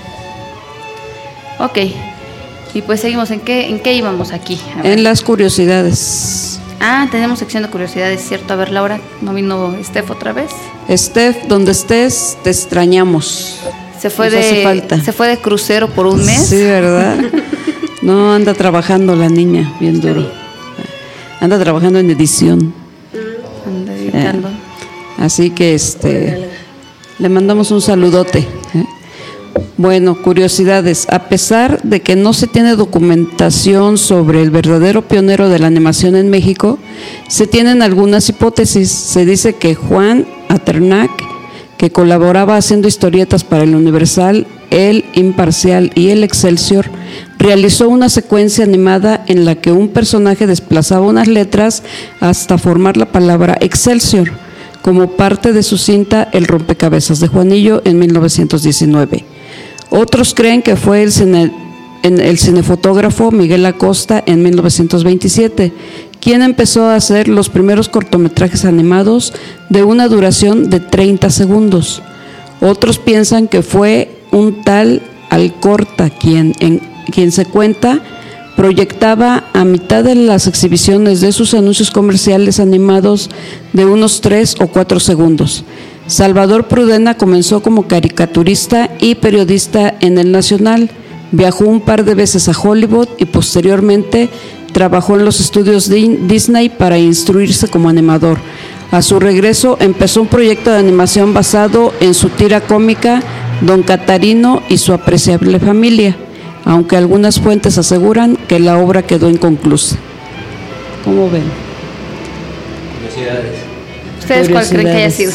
S1: Ok. Y pues seguimos. ¿En qué, en qué íbamos aquí? A ver.
S2: En las curiosidades.
S1: Ah, tenemos sección de curiosidades, ¿cierto? A ver, Laura, ¿no vino Steph otra vez?
S2: Steph, donde estés, te extrañamos.
S1: Se fue
S2: Nos hace
S1: de
S2: falta.
S1: se fue de crucero por un mes.
S2: Sí, ¿verdad? No, anda trabajando la niña, bien duro. Anda trabajando en edición.
S1: Anda editando.
S2: Así que este le mandamos un saludote. ¿eh? Bueno, curiosidades. A pesar de que no se tiene documentación sobre el verdadero pionero de la animación en México, se tienen algunas hipótesis. Se dice que Juan Aternac, que colaboraba haciendo historietas para el Universal, El Imparcial y El Excelsior, realizó una secuencia animada en la que un personaje desplazaba unas letras hasta formar la palabra Excelsior, como parte de su cinta El Rompecabezas de Juanillo en mil novecientos diecinueve. Otros creen que fue el, cine, el cinefotógrafo Miguel Acosta en mil novecientos veintisiete, quien empezó a hacer los primeros cortometrajes animados de una duración de treinta segundos. Otros piensan que fue un tal Alcorta quien, en, quien se cuenta proyectaba a mitad de las exhibiciones de sus anuncios comerciales animados de unos tres o cuatro segundos. Salvador Prudena comenzó como caricaturista y periodista en El Nacional, viajó un par de veces a Hollywood y posteriormente trabajó en los estudios de Disney para instruirse como animador. A su regreso empezó un proyecto de animación basado en su tira cómica Don Catarino y su apreciable familia, aunque algunas fuentes aseguran que la obra quedó inconclusa. ¿Cómo ven?
S6: Curiosidades.
S1: ¿Ustedes cuál creen que haya sido?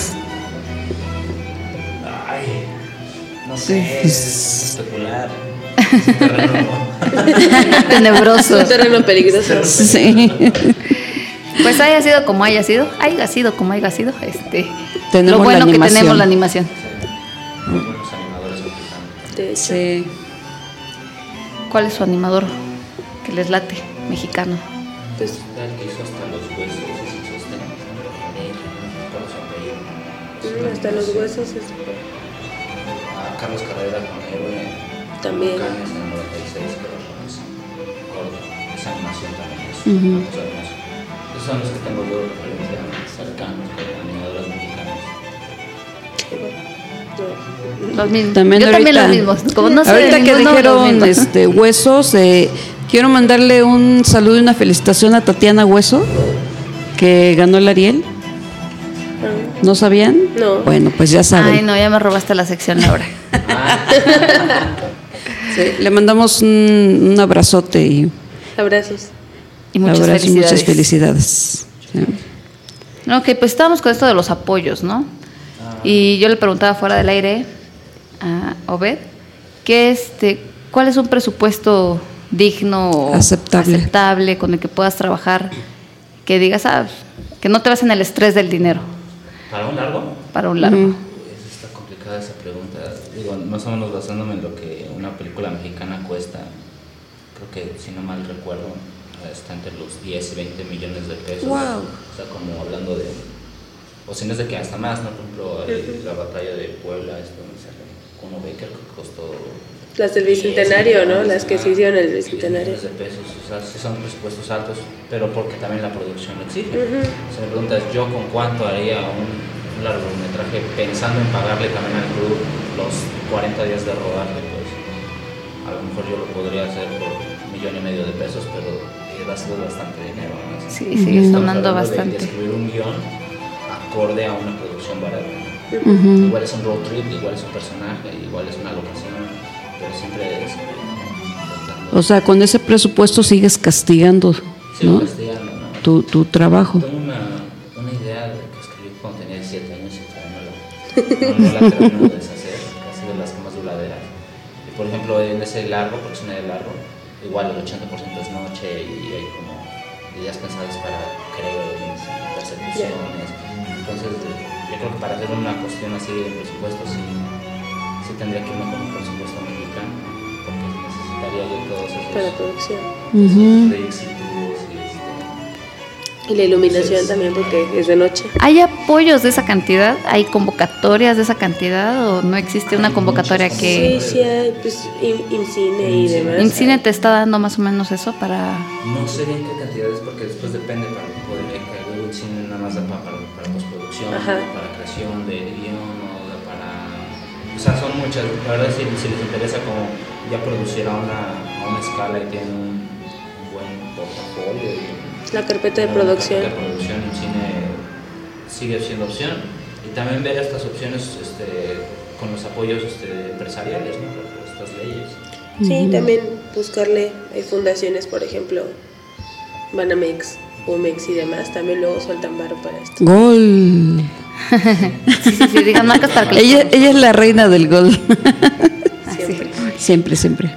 S6: Ay, no
S2: Sí,
S6: sé,
S2: pues-
S6: es espectacular. Es un terreno.
S1: Tenebroso.
S7: Un terreno peligroso.
S2: Sí.
S1: Pues haya sido como haya sido, haya sido como haya sido, este,
S2: Tenemos
S1: lo bueno
S2: la
S1: que
S2: animación.
S1: tenemos la animación.
S6: Muy buenos animadores mexicanos.
S7: De hecho.
S2: Sí.
S1: ¿Cuál es su animador que les late, mexicano?
S7: Pues,
S6: El que hizo hasta los huesos y sin sostén. Por su apellido.
S7: mm, hasta los huesos es
S6: A Carlos Carrera con Héroe.
S7: También.
S6: Volcanes en el noventa y seis, pero es corto. Esa animación también es
S2: Ujú.
S6: una cosa hermosa. Esos son los que tengo yo de referencia cercanos con animadores mexicanos.
S7: no.
S1: Los mismos.
S2: También
S1: Yo también los
S2: ahorita-
S1: mismos. Como no sé
S2: Ahorita
S1: de
S2: que
S1: ninguno, los
S2: dijeron
S1: mismos.
S2: este, huesos, eh, quiero mandarle un saludo y una felicitación a Tatiana Hueso, que ganó el Ariel. ¿No sabían?
S7: No.
S2: Bueno, pues ya saben.
S1: Ay, no, ya me robaste la sección, Laura.
S2: Sí, le mandamos un, un abrazote y
S7: Abrazos.
S1: Y muchas
S2: abrazo y
S1: felicidades.
S2: muchas felicidades. Sí.
S1: Ok, pues estábamos con esto de los apoyos, ¿no? Y yo le preguntaba fuera del aire a Obed que este, ¿cuál es un presupuesto digno o
S2: Aceptable.
S1: aceptable con el que puedas trabajar? Que digas, ah, que no te vas en el estrés del dinero
S6: ¿Para un largo?
S1: para un largo.
S2: Ujú.
S6: Es- Está complicada esa pregunta. Digo, más o menos basándome en lo que una película mexicana cuesta, creo que si no mal recuerdo, está entre los diez y veinte millones de pesos.
S2: Wow.
S6: O sea, como hablando de, o si no es de que hasta más, ¿no? Por ejemplo, eh, la batalla de Puebla, esto donde sale Kuno Becker, creo que costó
S7: Las del bicentenario, ¿no? Las que se hicieron en el bicentenario.
S6: millones de pesos, o sea, sí son presupuestos altos, pero porque también la producción lo exige. Si me preguntas, yo con cuánto haría un, un largometraje pensando en pagarle también al crew los cuarenta días de rodaje, pues a lo mejor yo lo podría hacer por un millón y medio de pesos, pero ha sido bastante dinero, ¿no?
S1: Sí, sigue
S6: Estamos
S1: sonando
S6: hablando de-
S1: bastante.
S6: De escribir un guión acorde a una producción barata.
S2: Ujú.
S6: Igual es un road trip, igual es un personaje, igual es una locación, pero siempre es... intentando-
S2: O sea, con ese presupuesto sigues castigando,
S6: Sigo
S2: ¿no?
S6: castigando, ¿no?
S2: Tu, tu trabajo.
S6: Tengo una, una idea de que escribí cuando tenía siete años y todavía no la, no, no la termino de deshacer, que ha sido de las más duraderas. Y por ejemplo, en ese largo, porque es una de largo, igual el ochenta por ciento es noche y hay como ideas pensadas para crees, persecuciones. Entonces, yo creo que para hacer una cuestión así de presupuesto, sí, sí tendría que irme con un presupuesto mexicano, porque necesitaría yo todos esos,
S7: Para producción.
S2: Ujú.
S6: esos éxitos y este.
S7: Y la iluminación
S6: Sí, sí.
S7: también, porque es de noche.
S1: ¿Hay apoyos de esa cantidad? ¿Hay convocatorias de esa cantidad o no existe una
S6: Hay
S1: convocatoria
S6: muchas
S1: que...
S7: Sí, sí hay, pues, in- IMCINE y
S6: IMCINE.
S7: demás.
S1: ¿Incine te está dando más o menos eso para...?
S6: No sé bien qué cantidades porque después depende para poder que luego el cine nada más da pa- para, para postproducción,
S7: Ajá.
S6: para creación de guión o de para... O sea, son muchas. La verdad, si, si les interesa como ya producir a una, a una escala y tienen un, un buen portafolio y
S7: La carpeta de
S6: una
S7: producción.
S6: carpeta de producción, el cine sigue siendo opción. Y también ver estas opciones este, con los apoyos este, empresariales, ¿no? Por estas leyes.
S7: Sí, también buscarle, hay fundaciones, por ejemplo, Banamex, Umex y demás, también luego sueltan varo para esto.
S2: Gol.
S1: Sí, sí, sí, digan marcas para que los
S2: Ella, ella es la reina del gol.
S7: Siempre.
S2: Siempre, siempre.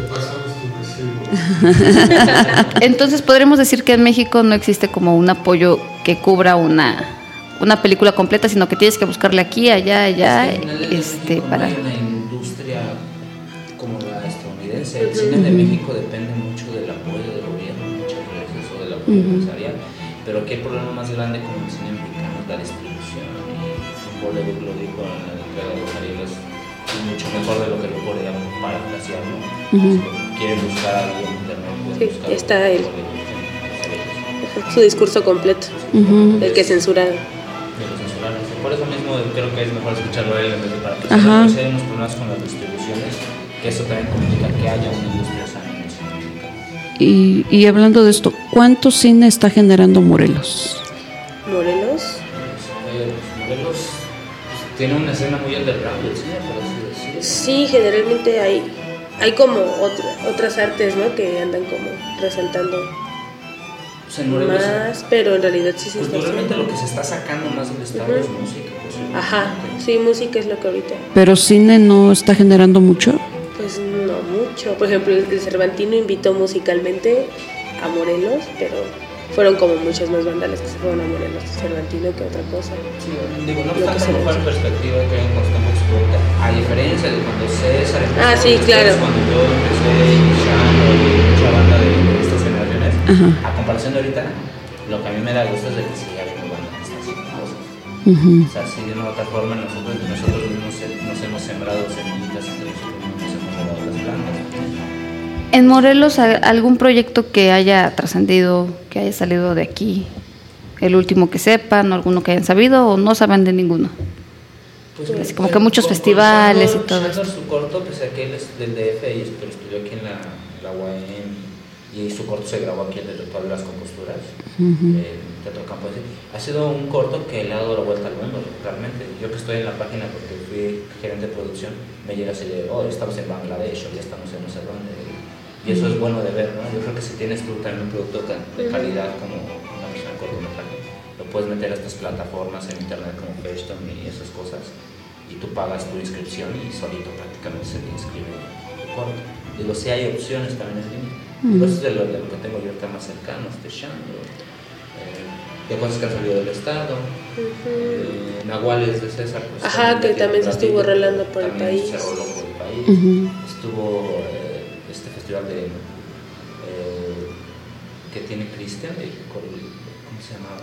S1: Entonces podremos decir que en México no existe como un apoyo que cubra una, una película completa, sino que tienes que buscarle aquí, allá, allá,
S6: Es que al final en
S1: este,
S6: México
S1: para...
S6: no hay una industria como la estadounidense. El cine de México depende mucho del apoyo del gobierno, muchas veces, o del apoyo empresarial. Pero aquí el problema más grande con el cine mexicano es la distribución. Y Bollywood, lo dijo en la entrega de los Arieles, es mucho mejor de lo que yo podría parafrasear, ¿no? Si quieren buscar algo en internet, pueden
S7: Sí,
S6: buscar
S7: está
S6: algo
S7: el-
S6: en los Arieles.
S7: Su discurso completo, el que censuraron.
S6: De los censurados. Por eso mismo creo que es mejor escucharlo a él en vez de para que
S2: Ajá.
S6: si hay unos problemas con las distribuciones, que eso también complica que haya una industria sana en el cine mexicano.
S2: Y, y hablando de esto, ¿cuánto cine está generando Morelos?
S7: Morelos,
S6: Eh, Morelos pues, tiene una escena muy underground del cine, por así decirlo.
S7: sí, generalmente hay, hay como otra- otras artes, ¿no? Que andan como resaltando
S6: Pues en Morelos,
S7: más, pero en realidad sí se está
S6: culturalmente
S7: haciendo.
S6: lo que se está sacando más del estado es música. posiblemente.
S7: Ajá, sí, música es lo que ahorita,
S2: ¿Pero cine no está generando mucho?
S7: pues no mucho. Por ejemplo, el el Cervantino invitó musicalmente a Morelos, pero fueron como muchas más bandas las que se fueron a Morelos, Cervantino que otra cosa.
S6: Sí, digo, no
S7: Lo que
S6: obstante,
S7: se
S6: no fue en
S7: ve.
S6: perspectiva que hay un constante explota. A diferencia de cuando César empezó,
S7: Ah, sí,
S6: después
S7: claro.
S6: cuando yo empecé escuchando y mucha banda de, de estas generaciones,
S2: Ajá.
S6: a comparación de ahorita, lo que a mí me da gusto es de que siga habiendo banda que está haciendo cosas.
S2: Ujú.
S6: O sea, si de una u otra forma nosotros, nosotros mismos se- nos hemos sembrado semillitas entre nosotros mismos, nos hemos regado las plantas.
S1: ¿En Morelos a- algún proyecto que haya trascendido, que haya salido de aquí? ¿El último que sepan, o alguno que hayan sabido, o no saben de ninguno?
S6: Pues,
S1: Así como que muchos festivales y todo
S6: eso.
S1: esto.
S6: Su corto, pues que él es del D F, y pero estudió aquí en la, la U A M, y su corto se grabó aquí en el Ritual de las Composturas, eh, en Teatro Campo. Ha sido un corto que le ha dado la vuelta al mundo, realmente. Yo que estoy en la página porque fui gerente de producción, me llega así de, oh, estamos en Bangladesh, o ya estamos en no sé dónde. Y eso es bueno de ver, ¿no? Yo creo que si tienes tú también un producto ca- de calidad como una persona de cortometraje, lo puedes meter a estas plataformas en internet como Facetune y esas cosas, y tú pagas tu inscripción y solito prácticamente se te inscribe tu corto. Digo, si hay opciones también en línea. Digo, eso es de lo, de lo que tengo yo ahorita más cercano, este Shando, eh, de cosas que han salido del Estado, eh, Nahuales de César. Pues,
S7: Ajá, que
S6: tiene
S7: también se
S6: un
S7: estuvo
S6: ratito,
S7: rolando por el
S6: también
S7: país.
S6: se roló por el país.
S2: Ujú.
S6: Estuvo eh, este festival de eh, que tiene Cristian, de col- ¿cómo se llamaba?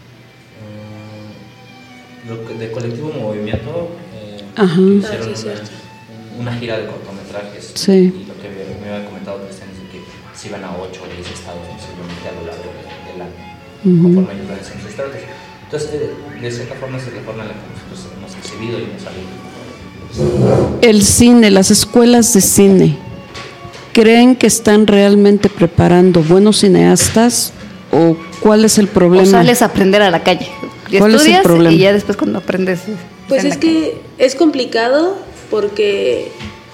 S6: Eh, lo que- de Colectivo Movimiento, eh,
S2: Ajá.
S6: que hicieron
S7: Ah, sí,
S6: una,
S7: cierto.
S6: una gira de cortometrajes.
S2: Sí.
S6: Y lo que me, me había comentado Cristian es de que se iban a ocho o diez estados posiblemente a lo largo de- del año,
S2: Ujú.
S6: conforme ellos van haciendo sus tratos. Entonces, eh, de cierta forma, esa es la forma en la que nosotros hemos exhibido y hemos salido.
S2: El cine, las escuelas de cine, ¿creen que están realmente preparando buenos cineastas o cuál es el problema?
S1: O sales a aprender a la calle. Y
S2: ¿Cuál es el
S1: estudias
S2: problema?
S1: y ya después cuando aprendes.
S7: Pues
S1: en
S7: es
S1: la
S7: que es complicado porque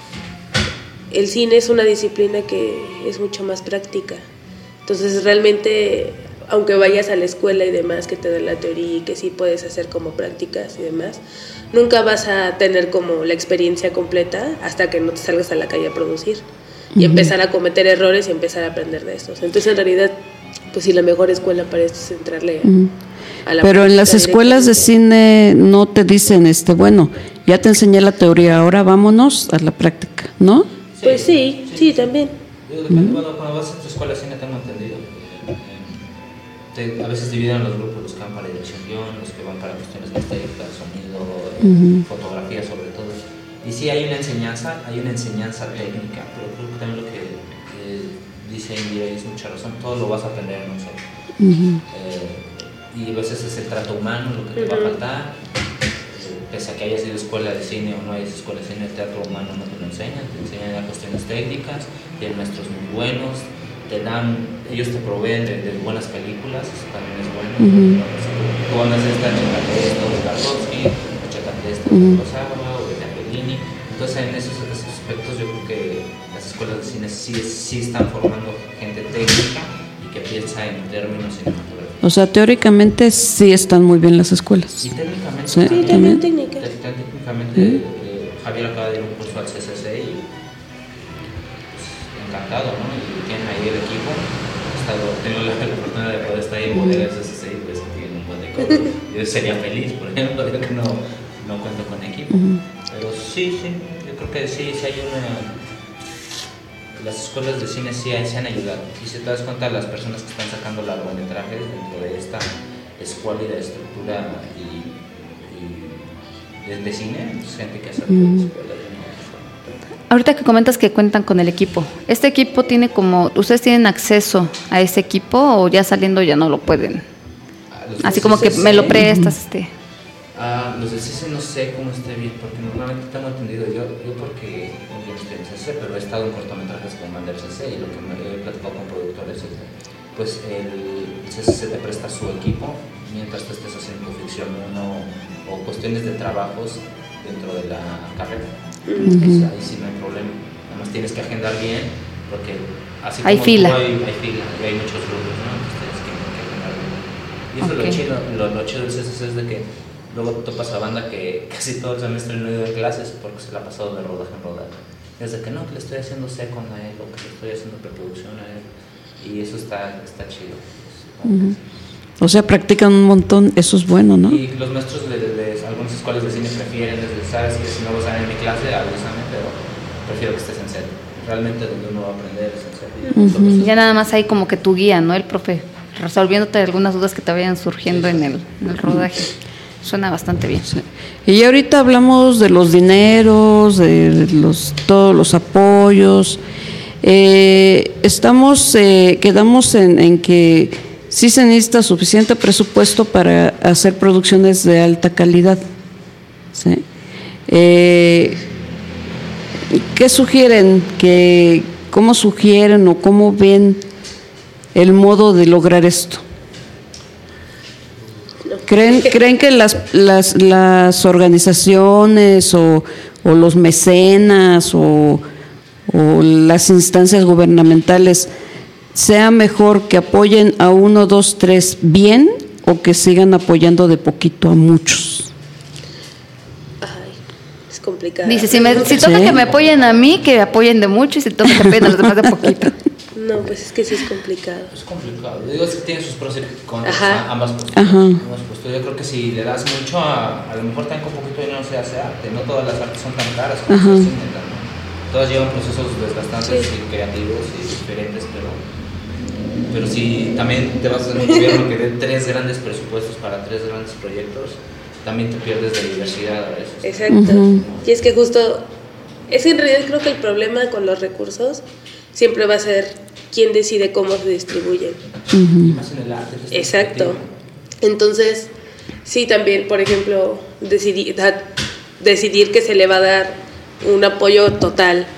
S7: el cine es una disciplina que es mucho más práctica. Entonces realmente, aunque vayas a la escuela y demás, que te den la teoría y que sí puedes hacer como prácticas y demás, nunca vas a tener como la experiencia completa hasta que no te salgas a la calle a producir y uh-huh. empezar a cometer errores y empezar a aprender de estos. Entonces en realidad, pues sí, la mejor escuela para esto es entrarle
S2: uh-huh.
S7: a la
S2: Pero en las escuelas de cine no te dicen, este, bueno, ya te enseñé la teoría, ahora vámonos a la práctica, ¿no?
S7: Pues sí, sí, sí también.
S6: Digo, depende, uh-huh. cuando, cuando vas a tu escuela de cine, tengo entendido. Te, a veces dividen los grupos, los que van para dirección guión, los que van para cuestiones de estética, sonido, uh-huh. fotografía sobre todo. Y sí hay una enseñanza, hay una enseñanza técnica, pero creo que también lo que eh, dice Indira y es mucha razón, todo lo vas a aprender, no sé. Uh-huh. Eh, y a veces es el trato humano lo que te uh-huh. va a faltar. Eh, pese a que hayas ido a escuela de cine o no hayas escuela de cine, el teatro humano no te lo enseñan, te enseñan las cuestiones técnicas, tienen maestros muy buenos. Te dan, ellos te proveen de, de buenas películas, eso también es bueno. Uh-huh. Tú van a hacer esta Chécate esto de Tarkovsky, o Chécate esto de Kurosawa, o de Fellini. Entonces, en esos, esos aspectos, yo creo que las escuelas de cine sí, sí están formando gente técnica y que piensa en términos cinematográficos.
S2: O sea, teóricamente sí están muy bien las escuelas.
S6: Y técnicamente,
S2: sí,
S7: sí también técnica.
S6: Técnicamente,
S2: ¿Sí?
S6: eh, Javier acaba de ir un curso al C C C y pues, encantado, ¿no? Y tienen ahí el equipo. He estado, tengo la, la oportunidad de poder estar ahí en bodega C C C y pues tienen un buen de cosas. Yo sería feliz, por ejemplo, yo que no, no cuento con equipo. Uh-huh. Pero sí, sí, yo creo que sí, sí hay una. Las escuelas de cine sí, sí han ayudado. Y si te das cuenta, las personas que están sacando largometrajes dentro de esta escuálida estructura y, y de, de cine, es gente que ha salido uh-huh. de escuelas.
S1: Ahorita que comentas que cuentan con el equipo, ¿este equipo tiene como, ustedes tienen acceso a ese equipo o ya saliendo ya no lo pueden? Así como que me lo prestas, este.
S6: Ah, los del C C no sé cómo esté bien, porque normalmente tengo entendido, yo, yo porque yo no estoy en C C, pero he estado en cortometrajes con banda del C C y lo que me he platicado con productores es pues el C C C te presta su equipo mientras tú estés haciendo ficción uno o cuestiones de trabajos dentro de la carrera. Uh-huh. Entonces ahí sí no hay problema, nada más tienes que agendar bien porque así
S1: hay
S6: como
S1: fila.
S6: Tú, hay, hay fila y hay muchos grupos, ¿no? Entonces tienes que, que agendar bien. Y eso okay. es lo chido, lo, lo chido del C C C es de que luego topas a banda que casi todo el semestre no ha ido de clases porque se la ha pasado de rodaje en rodaje. Desde que no, que le estoy haciendo second a él o que le estoy haciendo preproducción a él. Y eso está, está chido.
S2: Uh-huh. O sea, practican un montón, eso es bueno, ¿no?
S6: Y los maestros de, de, de algunas escuelas de cine prefieren, desde, sabes que si no vas a ver en mi clase, avísame, pero prefiero que estés en serio. Realmente donde uno va a aprender es en serio.
S1: Uh-huh. Ya nada más hay como que tu guía, ¿no? El profe, resolviéndote algunas dudas que te vayan surgiendo sí, sí. En, el, en el rodaje. Suena bastante bien.
S2: Sí. Y ahorita hablamos de los dineros, de los todos los apoyos. Eh, estamos, eh, quedamos en, en que sí se necesita suficiente presupuesto para hacer producciones de alta calidad. ¿Sí? Eh, ¿Qué sugieren? ¿Qué, ¿Cómo sugieren o cómo ven el modo de lograr esto? ¿Creen, ¿Creen que las, las, las organizaciones o, o los mecenas o, o las instancias gubernamentales sea mejor que apoyen a uno, dos, tres bien o que sigan apoyando de poquito a muchos?
S7: Ay, es complicado.
S1: Dice, si, me, si toca ¿Sí? que me apoyen a mí, que me apoyen de mucho y si toca que apoyen a los demás de poquito.
S7: No, pues es que sí es complicado.
S6: Es complicado. Digo, es que tiene sus pros y contras ambas posturas. Ambas posturas. Yo creo que si le das mucho, a, a lo mejor también con poquito dinero se hace arte. No todas las artes son tan caras como se intentan, ¿no? Todas llevan procesos desgastantes sí. y creativos y diferentes, pero, pero si también te vas a hacer un gobierno que dé tres grandes presupuestos para tres grandes proyectos, también te pierdes de diversidad a veces.
S7: Exacto. Uh-huh. Y es que justo, es que en realidad creo que el problema con los recursos siempre va a ser quién decide cómo se distribuyen.
S2: Uh-huh.
S6: Y más en el arte.
S7: Exacto. Entonces, sí, también, por ejemplo, decidir, decidir que se le va a dar un apoyo total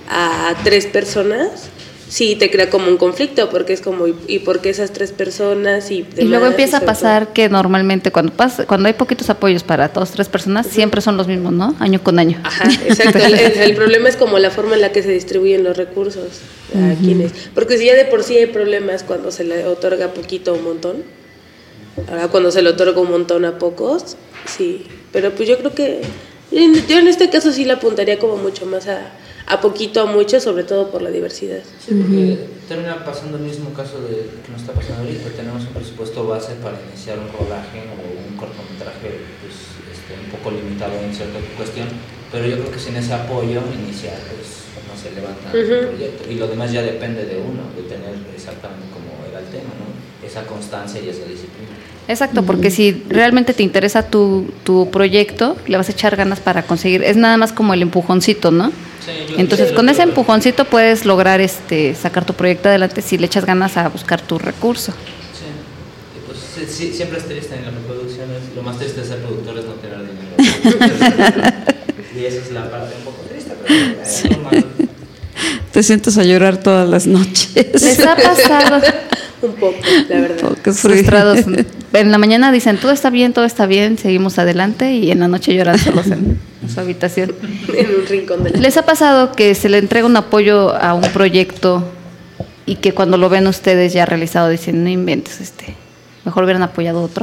S7: a tres personas, sí te crea como un conflicto, porque es como, ¿y, y por qué esas tres personas? Y, demás,
S1: y luego empieza a
S7: y
S1: pasar todo. Que normalmente cuando pasa, cuando hay poquitos apoyos para dos, tres personas, uh-huh. siempre son los mismos, ¿no? Año con año.
S7: Ajá, exacto. el, el problema es como la forma en la que se distribuyen los recursos a uh-huh. quienes. Porque si ya de por sí hay problemas cuando se le otorga poquito o un montón, ahora cuando se le otorga un montón a pocos, sí. Pero pues yo creo que, yo en este caso sí le apuntaría como mucho más a... a poquito, a mucho, sobre todo por la diversidad.
S6: Sí, porque uh-huh. termina pasando el mismo caso de que nos está pasando ahorita. Tenemos un presupuesto base para iniciar un rodaje o un cortometraje pues, este, un poco limitado en cierta cuestión, pero yo creo que sin ese apoyo inicial pues no se levanta uh-huh. el proyecto. Y lo demás ya depende de uno, de tener exactamente como era el tema, ¿no? Esa constancia y esa disciplina.
S1: Exacto, porque si realmente te interesa tu, tu proyecto, le vas a echar ganas para conseguir, es nada más como el empujoncito, ¿no? Sí, entonces con ese empujoncito puedes lograr este sacar tu proyecto adelante si le echas ganas a buscar tu recurso.
S6: Sí, y pues sí, siempre es triste en las producciones, lo más triste de ser productor es no tener dinero. Y esa es la parte un poco triste, pero es sí. normal.
S2: Te sientes a llorar todas las noches.
S1: ¿Les ha pasado?
S7: Un poco, la verdad.
S1: Pocos frustrados. En la mañana dicen, todo está bien, todo está bien, seguimos adelante, y en la noche lloran solos en, en su habitación.
S7: En un rincón de la...
S1: ¿Les ha pasado que se le entrega un apoyo a un proyecto y que cuando lo ven ustedes ya realizado dicen, no inventes, este, mejor hubieran apoyado otro?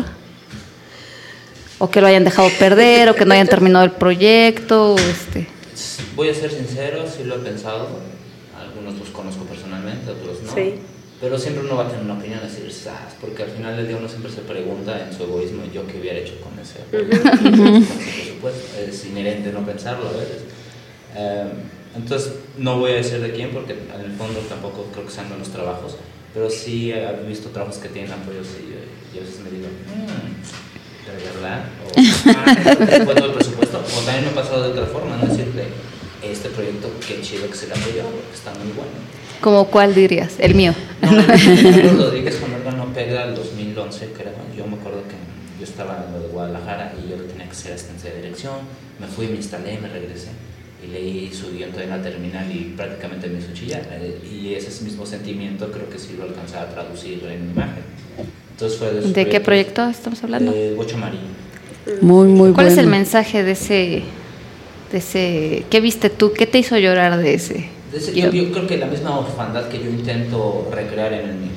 S1: O que lo hayan dejado perder, o que no hayan terminado el proyecto, o este...
S6: Voy a ser sincero, sí lo he pensado. Algunos los conozco personalmente, otros no. Sí. Pero siempre uno va a tener una opinión, decir, ah, porque al final del día uno siempre se pregunta en su egoísmo, ¿yo qué hubiera hecho con ese apoyo? Por supuesto, es inherente no pensarlo a veces. Um, entonces, no voy a decir de quién, porque en el fondo tampoco creo que sean buenos trabajos, pero sí he visto trabajos que tienen apoyos y, y a veces me digo, mmm, ¿de verdad? O, ah, ¿cuánto el presupuesto? O también me ha pasado de otra forma, no decirle, este proyecto, qué chido que se le apoyó, porque está muy bueno.
S1: ¿Como cuál dirías? El mío.
S6: No, Carlos Rodríguez con órgano pega el dos mil once, creo. Yo me acuerdo que yo estaba en lo de Guadalajara y yo tenía que hacer asistencia de dirección. Me fui, me instalé, me regresé y leí su guión todavía en la terminal y prácticamente me hizo chillar. Y ese mismo sentimiento creo que sí lo alcanzaba a traducir en imagen. Entonces fue de,
S1: ¿De qué proyecto estamos hablando?
S6: De Bocho Amarillo.
S2: Muy, muy
S1: ¿Cuál
S2: bueno.
S1: es el mensaje de ese, de ese? ¿Qué viste tú? ¿Qué te hizo llorar de ese?
S6: Ese, yo, yo creo que la misma orfandad que yo intento recrear en el mío.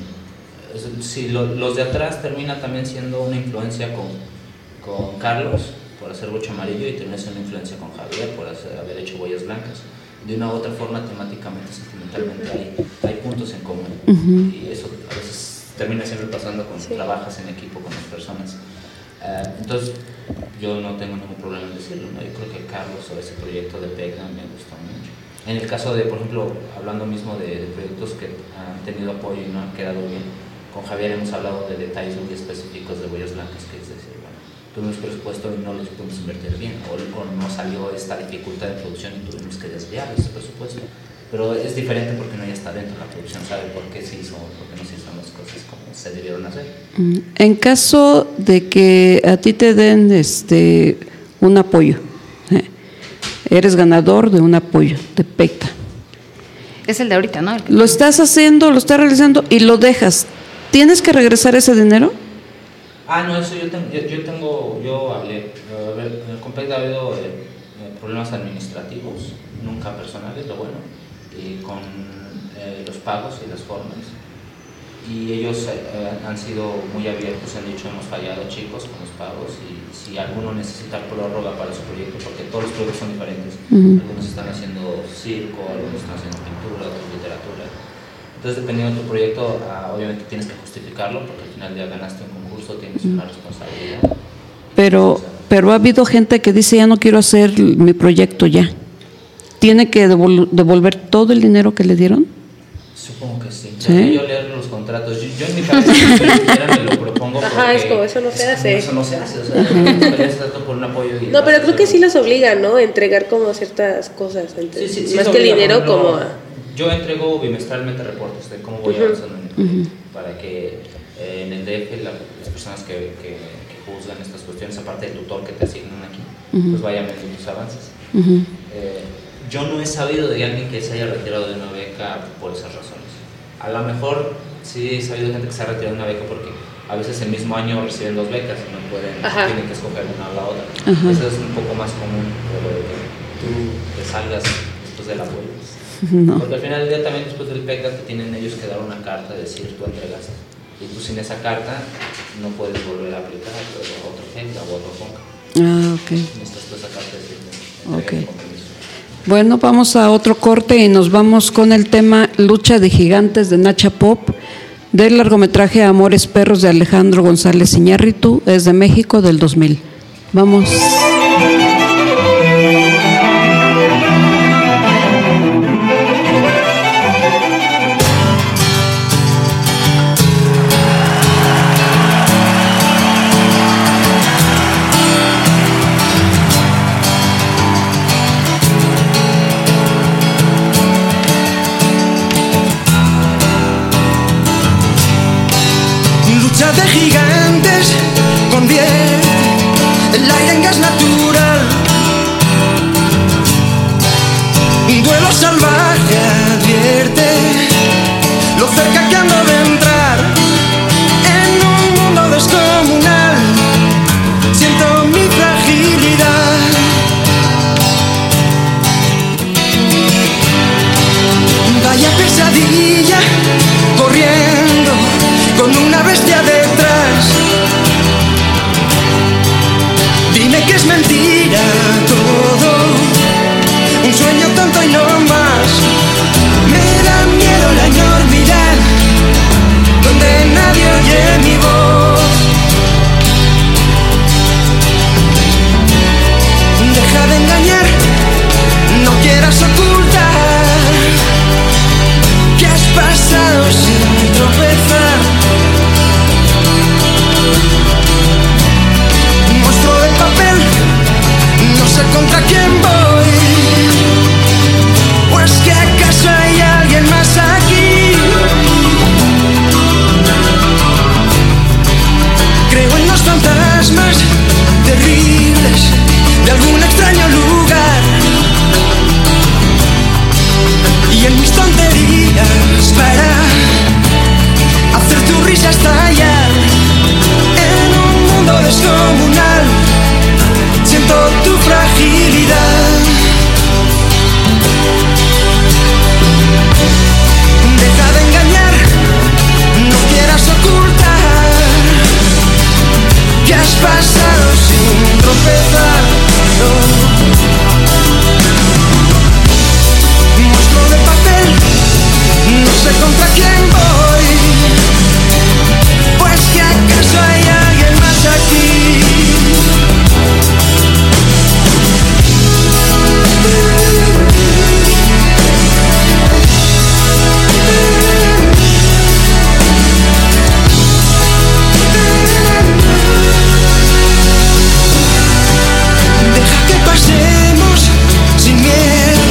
S6: Si lo, los de atrás termina también siendo una influencia con, con Carlos por hacer Bocho Amarillo y termina siendo una influencia con Javier por hacer, haber hecho Huellas Blancas. De una u otra forma, temáticamente, sentimentalmente, hay, hay puntos en común. Uh-huh. Y eso a veces termina siempre pasando cuando sí. trabajas en equipo con las personas. Uh, entonces, yo no tengo ningún problema en decirlo, ¿no? Yo creo que Carlos o ese proyecto de Pega me gustó mucho. En el caso de, por ejemplo, hablando mismo de, de proyectos que han tenido apoyo y no han quedado bien, con Javier hemos hablado de detalles muy específicos de Huellas Blancas, que es decir, bueno, tuvimos presupuesto y no los pudimos invertir bien, o, o no salió esta dificultad de producción y tuvimos que desviar ese presupuesto. Pero es diferente porque no ya está dentro de la producción, sabe por qué se hizo, por qué no se hicieron las cosas como se debieron hacer.
S2: En caso de que a ti te den este un apoyo, ¿eh? Eres ganador de un apoyo de PECTA.
S1: Es el de ahorita, ¿no?
S2: Lo estás haciendo, lo estás realizando y lo dejas. ¿Tienes que regresar ese dinero?
S6: Ah, no, eso yo tengo, yo, yo, tengo, yo hablé, a ver, con PECTA ha habido eh, problemas administrativos, nunca personales, lo bueno, y con eh, los pagos y las formas. Y ellos eh, han sido muy abiertos, han dicho, hemos fallado chicos con los pagos y si alguno necesita prórroga para su proyecto, porque todos los proyectos son diferentes, uh-huh. algunos están haciendo circo, algunos están haciendo pintura, otros literatura. Entonces, dependiendo de tu proyecto, uh, obviamente tienes que justificarlo, porque al final ya ganaste un concurso, tienes uh-huh. una responsabilidad.
S2: Pero, pero ha habido gente que dice, ya no quiero hacer mi proyecto ya. ¿Tiene que devol- devolver todo el dinero que le dieron?
S6: Supongo que sí. ¿Sí? Yo leer los contratos, yo, yo en mi cabeza si me lo propongo.
S7: Ajá, es como eso no se hace.
S6: Eso no se hace, o sea, no por un apoyo. Y
S7: no, pero creo que sí los obligan, ¿no? A entregar como ciertas cosas. Entre, sí, sí, sí, más que el dinero, como. A...
S6: Yo entrego bimestralmente reportes de cómo voy uh-huh. avanzando en el proyecto, uh-huh. para que eh, en el D F la, las personas que, que, que juzgan estas cuestiones, aparte del tutor que te asignan aquí, uh-huh. pues vayan viendo tus avances. Uh-huh. Eh, yo no he sabido de alguien que se haya retirado de una beca por esas razones. A lo mejor sí he sabido de gente que se ha retirado de una beca porque a veces el mismo año reciben dos becas y no pueden,
S7: Ajá.
S6: tienen que escoger una o la otra.
S2: Ajá.
S6: Eso es un poco más común, pero que tú te salgas después del apoyo.
S2: No.
S6: Porque al final del día también después del beca te tienen ellos que dar una carta, decir tú entregaste. Y tú sin esa carta no puedes volver a aplicar pero otro beca o otro fonca.
S2: Ah, ok.
S6: Necesitas tú esa carta de decir entrega
S2: Ok.
S6: tu compromiso.
S2: Bueno, vamos a otro corte y nos vamos con el tema Lucha de Gigantes de Nacha Pop, del largometraje Amores Perros de Alejandro González Iñárritu, es de México, del dos mil. Vamos.
S8: De gigantes convierte el aire en gas natural. Un duelo salvaje advierte lo cerca que ando de entrar en un mundo descomunal. Siento mi fragilidad. Vaya pesadilla corriendo con una bestia detrás. Dime que es mentira todo, un sueño tonto y no más. Me da miedo la enormidad, donde nadie oye mi voz. Deja de engañar, no quieras ocultar que has pasado sin tropezar. Monstruo de papel, no sé contra quién voy. ¿O es que acaso hay alguien más aquí? Creo en los fantasmas terribles de algún extraño lugar y en mis tonterías para hacer tu risa estallar. En un mundo descomunal siento tu fragilidad. Deja de engañar, no quieras ocultar que has pasado sin tropezar. Monstruo de papel, no sé contra quién voy. Pues que acaso hay alguien más aquí. Deja que pasemos sin miedo.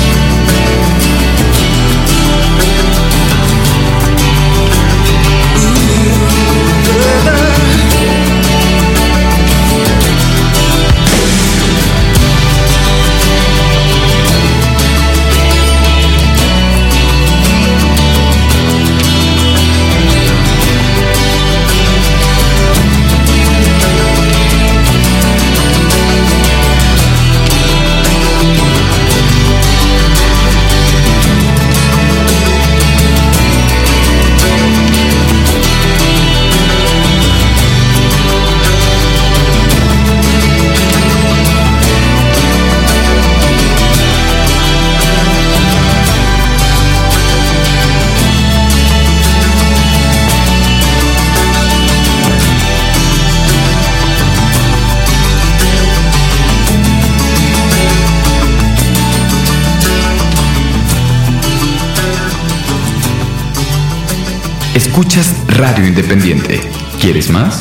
S4: Escuchas Radio Independiente. ¿Quieres más?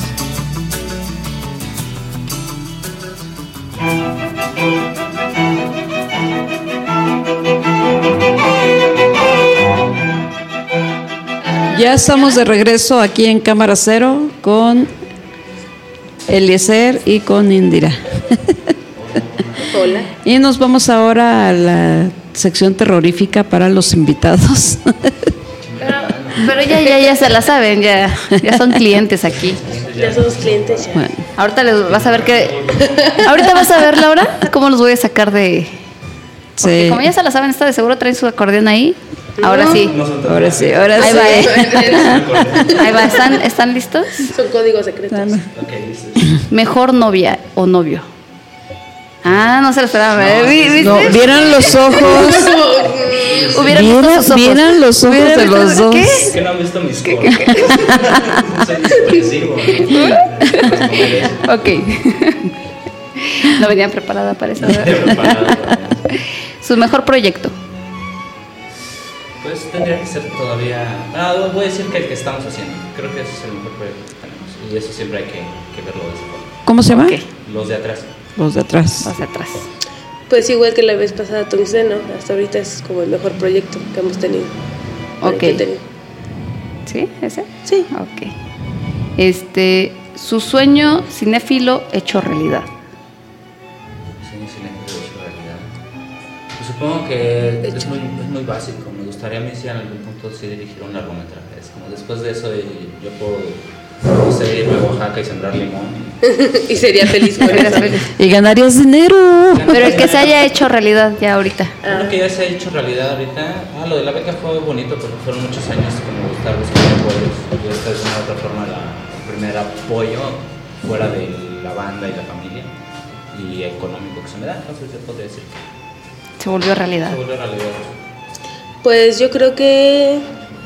S2: Ya estamos de regreso aquí en Cámara Cero con Eliezer y con Indira.
S7: Hola.
S2: Y nos vamos ahora a la sección terrorífica para los invitados.
S1: Pero, pero ya, ya, ya se la saben, ya, ya son clientes aquí.
S7: Ya somos clientes ya.
S2: Bueno,
S1: Ahorita les vas a ver que. Ahorita vas a ver, Laura, cómo los voy a sacar de. Porque
S2: sí.
S1: como ya se la saben, está de seguro traen su acordeón ahí. Ahora sí.
S2: Ahora sí, ahora
S1: Ahí
S2: sí.
S1: va, ¿eh? Ahí va, ¿están, ¿están listos?
S7: Son códigos secretos.
S1: Mejor novia o novio. Ah, no se lo esperaban. ¿eh? ¿Vi- ¿Viste?
S2: No, vieran los ojos.
S1: Hubieran visto
S2: Vieran,
S1: sus ojos.
S2: vieran los ojos
S1: Hubieran
S2: de
S1: visto-
S2: los dos.
S1: ¿Qué?
S6: Es que no han visto mis cosas. Soy expresivo. ¿no?
S1: Ok. No venía preparada para eso.
S6: Estoy preparado para-
S1: Su mejor proyecto.
S6: Pues tendría que ser todavía. Ah, voy a decir que el que estamos haciendo. Creo que ese es el mejor proyecto que tenemos. Y eso siempre hay que, que verlo de esa forma.
S2: ¿Cómo se llama?
S1: Ok.
S6: Los de atrás.
S2: Los de atrás.
S1: Hacia atrás.
S7: Pues igual que la vez pasada, Tungsteno, hasta ahorita es como el mejor proyecto que hemos tenido. Bueno,
S1: Ok.
S7: que he tenido.
S1: ¿Sí? ¿Ese?
S7: Sí.
S1: Ok. Este, su sueño cinéfilo hecho realidad.
S6: Sueño cinéfilo hecho realidad. Pues supongo que es muy, es muy básico. Me gustaría a mí si en algún punto sí dirigir un largometraje. Es como después de eso y yo puedo, no sé, irme a Oaxaca y sembrar limón.
S7: Y sería feliz por eso.
S2: Y ganarías dinero.
S1: Pero el que se haya hecho realidad ya ahorita.
S6: Uno que ya se ha hecho realidad ahorita. Ah, lo de la beca fue bonito porque fueron muchos años como estar buscando apoyos. Y esta es una otra forma, la, el primer apoyo fuera de la banda y la familia y económico que se me da. Entonces yo podría decir que
S1: Se volvió realidad.
S6: se volvió realidad.
S7: Pues yo creo que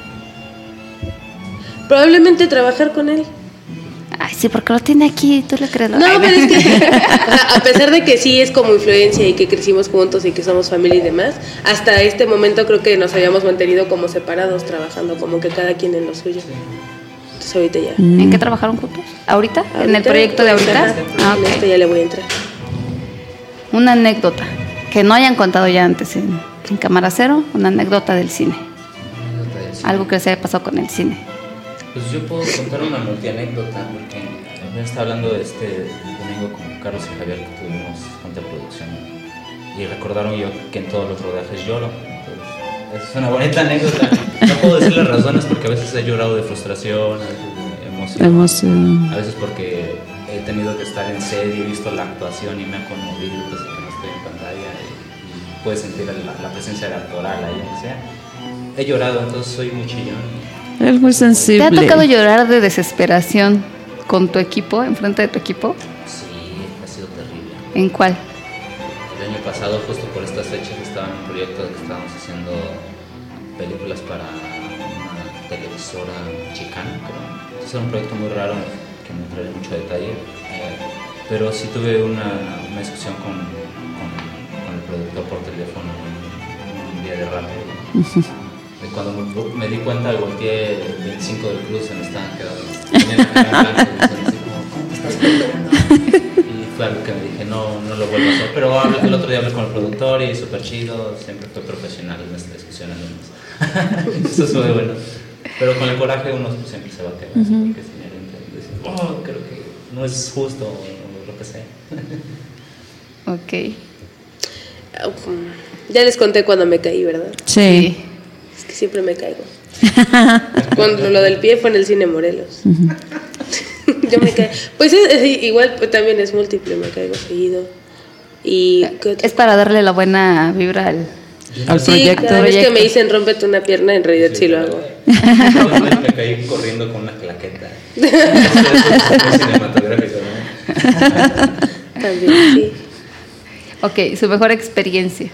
S7: probablemente trabajar con él.
S1: Ay, sí, porque lo tiene aquí, tú le crees.
S7: No, pero es que o sea, a pesar de que sí es como influencia y que crecimos juntos y que somos familia y demás, hasta este momento creo que nos habíamos mantenido como separados trabajando, como que cada quien en lo suyo. Entonces ahorita ya.
S1: ¿En qué trabajaron juntos? ¿Ahorita? ¿En el
S7: Ahorita,
S1: proyecto de ahorita?
S7: ajá,
S1: Ah,
S7: en
S1: ok.
S7: esto ya le voy a entrar.
S1: Una anécdota que no hayan contado ya antes en, en Cámara Cero, una anécdota del cine. Algo que les haya pasado con el cine.
S6: Pues yo puedo contar una multianécdota porque me está hablando este domingo con Carlos y Javier que tuvimos junta de producción y recordaron yo que en todos los rodajes lloro. Entonces, es una bonita anécdota. No puedo decir las razones porque a veces he llorado de frustración, a veces de emoción,
S2: Emoción.
S6: a veces porque he tenido que estar en serio y he visto la actuación y me ha conmovido, pues que no estoy en pantalla y, y puedes sentir la, la presencia del actoral ahí, o sea. He llorado, entonces soy muy chillón.
S2: Es muy
S1: ¿Te
S2: sensible.
S1: ha tocado llorar de desesperación con tu equipo, enfrente de tu equipo?
S6: Sí, ha sido terrible.
S1: ¿En cuál?
S6: El año pasado, justo por estas fechas, estaba en un proyecto de que estábamos haciendo películas para una televisora chicana, creo. Entonces era un proyecto muy raro que no entraré en mucho detalle, eh, pero sí tuve una, una discusión con, con, con el productor por teléfono un, un día de rápido. Y cuando me, me di cuenta, volteé veinticinco del Cruz y me estaban quedando así como, ¿cómo te estás peleando? Y fue algo que me dije, no, no lo vuelvo a hacer. Pero habla, el otro día hablé con el productor y súper chido, siempre fue profesional en esta discusión. Eso fue bueno. Pero con el coraje uno siempre se va a quedar, uh-huh. Porque es inherente. Decir, oh, creo que no es justo o lo que sea.
S1: Ok.
S7: Ya les conté cuando me caí, ¿verdad?
S2: Sí.
S7: Es que siempre me caigo. Cuando lo del pie fue en el Cine Morelos. Uh-huh. Yo me caí. Pues es, es, igual pues, también es múltiple, me caigo seguido. Y
S1: es para darle la buena vibra al,
S2: al
S7: sí,
S2: proyecto.
S7: Cada vez que me dicen rómpete una pierna, en realidad sí, sí lo hago.
S6: Me caí corriendo con una claqueta. Eso es cinematográfico, ¿no?
S7: También, sí.
S1: Ok, su mejor experiencia.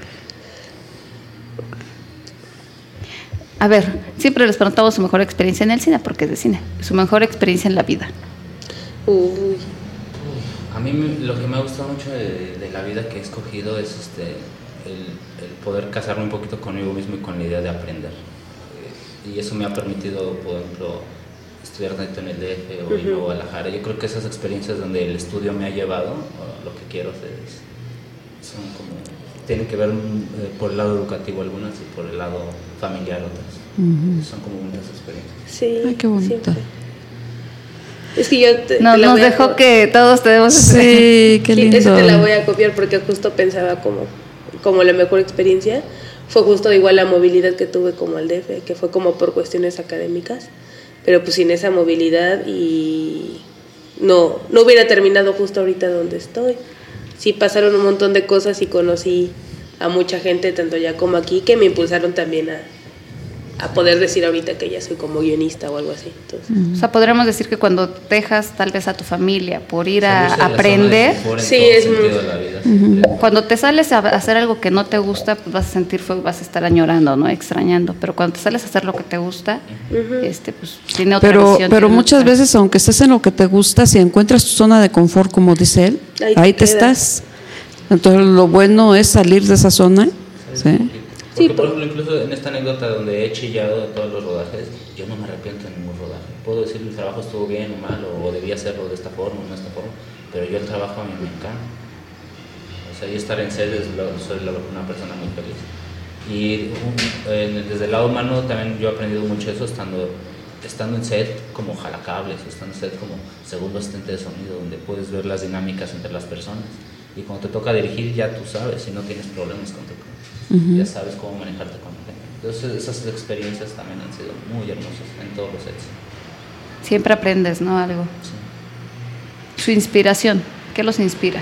S1: A ver, siempre les preguntamos su mejor experiencia en el cine, porque es de cine. Su mejor experiencia en la vida.
S7: Uy.
S6: A mí me, lo que me ha gustado mucho de, de la vida que he escogido es este, el, el poder casarme un poquito conmigo mismo y con la idea de aprender. Eh, y eso me ha permitido, por ejemplo, estudiar tanto en el D F o en uh-huh. Guadalajara. Yo creo que esas experiencias donde el estudio me ha llevado, lo que quiero hacer es, son como, tienen que ver eh, por el lado educativo algunas y por el lado familiar otras. Uh-huh. Son como bonitas experiencias.
S7: Sí.
S2: Ay, qué bonito.
S7: Es que yo te,
S1: No,
S7: te la
S1: nos
S7: voy a
S1: dejó
S7: co-
S1: que todos tenemos ese-
S2: Sí, qué
S7: Sí,
S2: lindo.
S7: esa te la voy a copiar porque justo pensaba como, como la mejor experiencia fue justo igual la movilidad que tuve como al D F, que fue como por cuestiones académicas, pero pues sin esa movilidad y no, no hubiera terminado justo ahorita donde estoy. Sí pasaron un montón de cosas y conocí a mucha gente, tanto allá como aquí, que me impulsaron también a, a poder decir ahorita que ya soy como guionista o algo así. Entonces,
S1: O sea, podríamos decir que cuando dejas tal vez a tu familia por ir a
S6: Salirse de la zona de
S1: aprender,
S6: confort en
S7: Sí,
S6: todo
S7: es
S6: sentido
S7: muy-
S6: de la vida, siempre.
S1: cuando te sales a hacer algo que no te gusta, pues vas a sentir fuego, vas a estar añorando, ¿no? Extrañando. Pero cuando te sales a hacer lo que te gusta, este, pues tiene otra
S2: Pero,
S1: visión.
S2: pero
S1: tiene
S2: muchas
S1: otra-
S2: veces, aunque estés en lo que te gusta, si encuentras tu zona de confort, como dice él,
S7: Ahí
S2: ahí,
S7: te
S2: te
S7: quedas.
S2: estás. Entonces, lo bueno es salir de esa zona. ¿sí?
S6: Porque,
S7: Sí,
S6: por
S7: por-
S6: ejemplo, incluso en esta anécdota donde he chillado de todos los rodajes, yo no me arrepiento de ningún rodaje. Puedo decir el trabajo estuvo bien o mal, o debía hacerlo de esta forma o no de esta forma, pero yo el trabajo a mí me encanta. O sea, yo estar en set es lo- soy la- una persona muy feliz. Y un- en- desde el lado humano también yo he aprendido mucho eso estando, estando en set como jalacables, estando en set como segundo asistente de sonido, donde puedes ver las dinámicas entre las personas. Y cuando te toca dirigir ya tú sabes, si no tienes problemas con tu ya sabes cómo manejarte con la gente. Entonces esas experiencias también han sido muy hermosas en todos los sets.
S1: Siempre aprendes, ¿no? Algo.
S6: Sí.
S1: Su inspiración, ¿qué los inspira?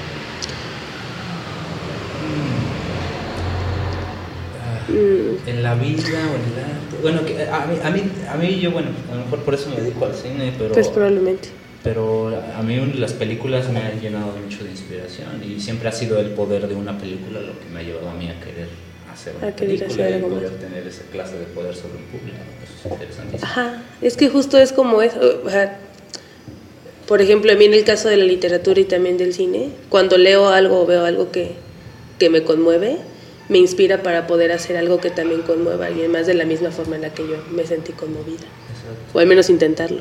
S6: En la vida o en el arte. Bueno, que a, mí, a, mí, a mí yo, bueno, a lo mejor por eso me dedico al cine, pero,
S7: pues probablemente.
S6: pero a mí las películas me han llenado mucho de inspiración y siempre ha sido el poder de una película lo que me ha llevado a mí a querer hacer una
S7: A querer
S6: película
S7: hacer
S6: y
S7: algo
S6: poder
S7: más.
S6: tener esa clase de poder sobre un público. Eso es interesantísimo.
S7: Ajá, es que justo es como eso. O sea, por ejemplo, a mí en el caso de la literatura y también del cine, cuando leo algo o veo algo que, que me conmueve, me inspira para poder hacer algo que también conmueva a alguien más de la misma forma en la que yo me sentí conmovida. O al menos intentarlo.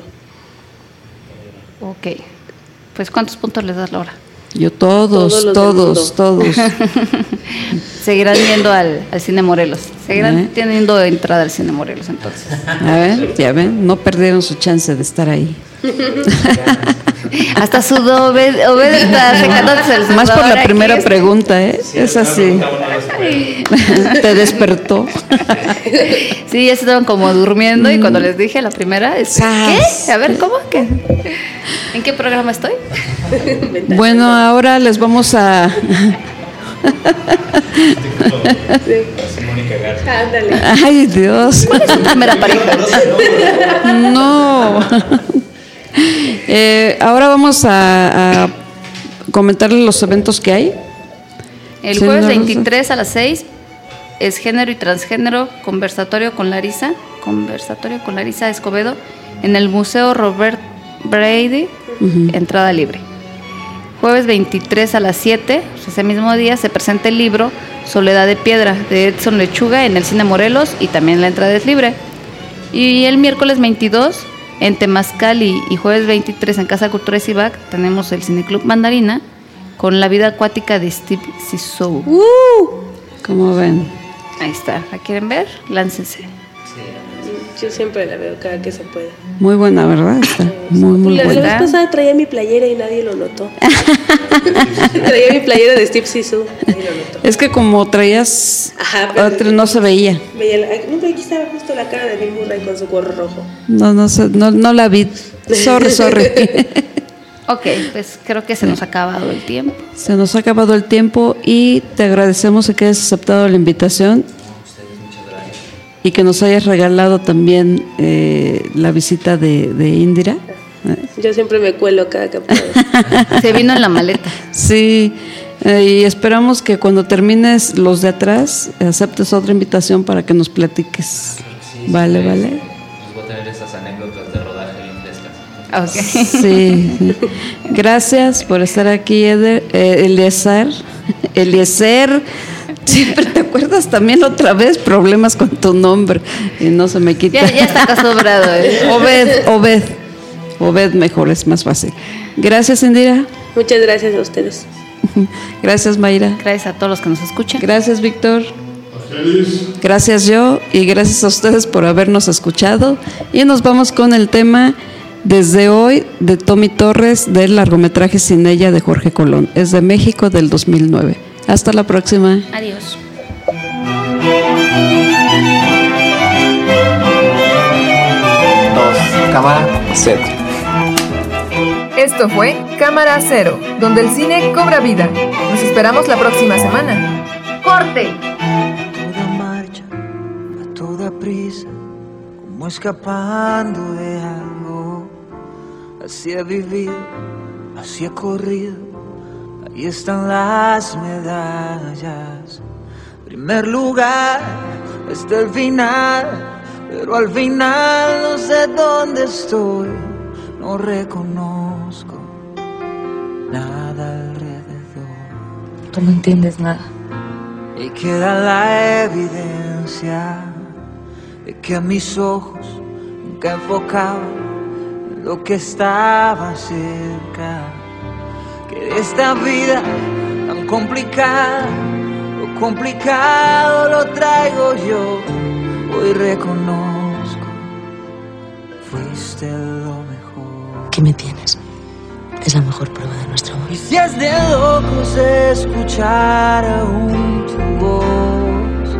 S1: Ok. Pues, ¿cuántos puntos les das, Laura?
S2: Yo todos,
S7: Todos los del
S2: todos, todos.
S1: Seguirán yendo al, al Cine Morelos. Seguirán
S2: ¿Eh?
S1: teniendo entrada al Cine Morelos, entonces.
S2: A ver, ya ven, no perdieron su chance de estar ahí.
S1: Hasta sudó, Obed, Obed está secándose el sudor
S2: Más por la
S1: aquí.
S2: primera pregunta, ¿eh? Es así. Te despertó.
S1: Sí, ya se estaban como durmiendo y cuando les dije la primera, es,
S2: Sas.
S1: ¿qué? A ver, ¿cómo? ¿Qué? ¿En qué programa estoy?
S2: Bueno, ahora les vamos a...
S6: Mónica Garza.
S7: Ándale.
S2: Ay, Dios.
S1: ¿Cuál es su primera pareja?
S2: No. Eh, ahora vamos a, a comentarles los eventos que hay.
S1: El
S2: Sí,
S1: jueves
S2: no, no sé.
S1: veintitrés a las seis es género y transgénero, conversatorio con Larisa, conversatorio con Larisa Escobedo en el Museo Robert Brady, entrada libre. Jueves veintitrés a las siete, pues ese mismo día, se presenta el libro Soledad de Piedra de Edson Lechuga en el Cine Morelos y también la entrada es libre. Y el miércoles veintidós en Temazcal y, y jueves veintitrés en Casa Cultura Cibac tenemos el Cineclub Mandarina con La vida acuática de Steve Zissou.
S2: Como ven.
S1: Ahí está, ¿la quieren ver? Láncense.
S7: Yo siempre la veo cada que se puede.
S2: Muy buena, ¿verdad? Está muy, muy
S7: la, la
S2: buena.
S7: vez pasada traía mi playera y nadie lo notó. Traía mi playera de Steve Zissou. Nadie lo notó.
S2: Es que como traías
S7: Ajá, pero-
S2: otra, no se veía.
S7: Veía la- no, pero aquí estaba justo la cara de Bill Murray con su gorro rojo.
S2: No, no, se- no, no la vi. Sorry, sorry.
S1: Ok, pues creo que se nos ha acabado el tiempo.
S2: Se nos ha acabado el tiempo y te agradecemos que hayas aceptado la invitación y que nos hayas regalado también eh, la visita de, de Indira.
S7: Yo siempre me cuelo cada que puedo.
S1: Se vino en la maleta.
S2: Sí, eh, y esperamos que cuando termines los de atrás aceptes otra invitación para que nos platiques. Vale, vale.
S6: Pues voy a tener esas anécdotas de rodaje bien frescas.
S1: Ok.
S2: Sí, gracias por estar aquí, Eder, eh, Eliezer. Eliezer, siempre te acuerdas también otra vez problemas con tu nombre y no se me quita.
S1: Ya, ya está acostumbrado. ¿eh?
S2: Obed, Obed, Obed mejor, es más fácil. Gracias, Indira.
S7: Muchas gracias a ustedes.
S2: Gracias, Mayra.
S1: Gracias a todos los que nos escuchan.
S2: Gracias, Víctor. Gracias yo y gracias a ustedes por habernos escuchado. Y nos vamos con el tema Desde hoy, de Tommy Torres, del largometraje Sin ella de Jorge Colón. Es de México, del dos mil nueve. Hasta la próxima.
S1: Adiós.
S3: Dos, cámara,
S4: Set.
S5: Esto fue Cámara Cero, donde el cine cobra vida. Nos esperamos la próxima semana. ¡Corte!
S8: Toda marcha, a toda prisa, como escapando de algo. Así he vivido, así he corrido, ahí están las medallas. Primer lugar, hasta el final, pero al final no sé dónde estoy, no reconozco nada alrededor.
S9: Tú no entiendes nada.
S8: Y queda la evidencia de que mis ojos nunca enfocaban en lo que estaba cerca. Que de esta vida tan complicada, lo complicado lo traigo yo. Hoy reconozco, fuiste lo mejor.
S9: ¿Qué me tienes? Es la mejor prueba de nuestro amor.
S8: Y si es de locos escuchar aún tu voz,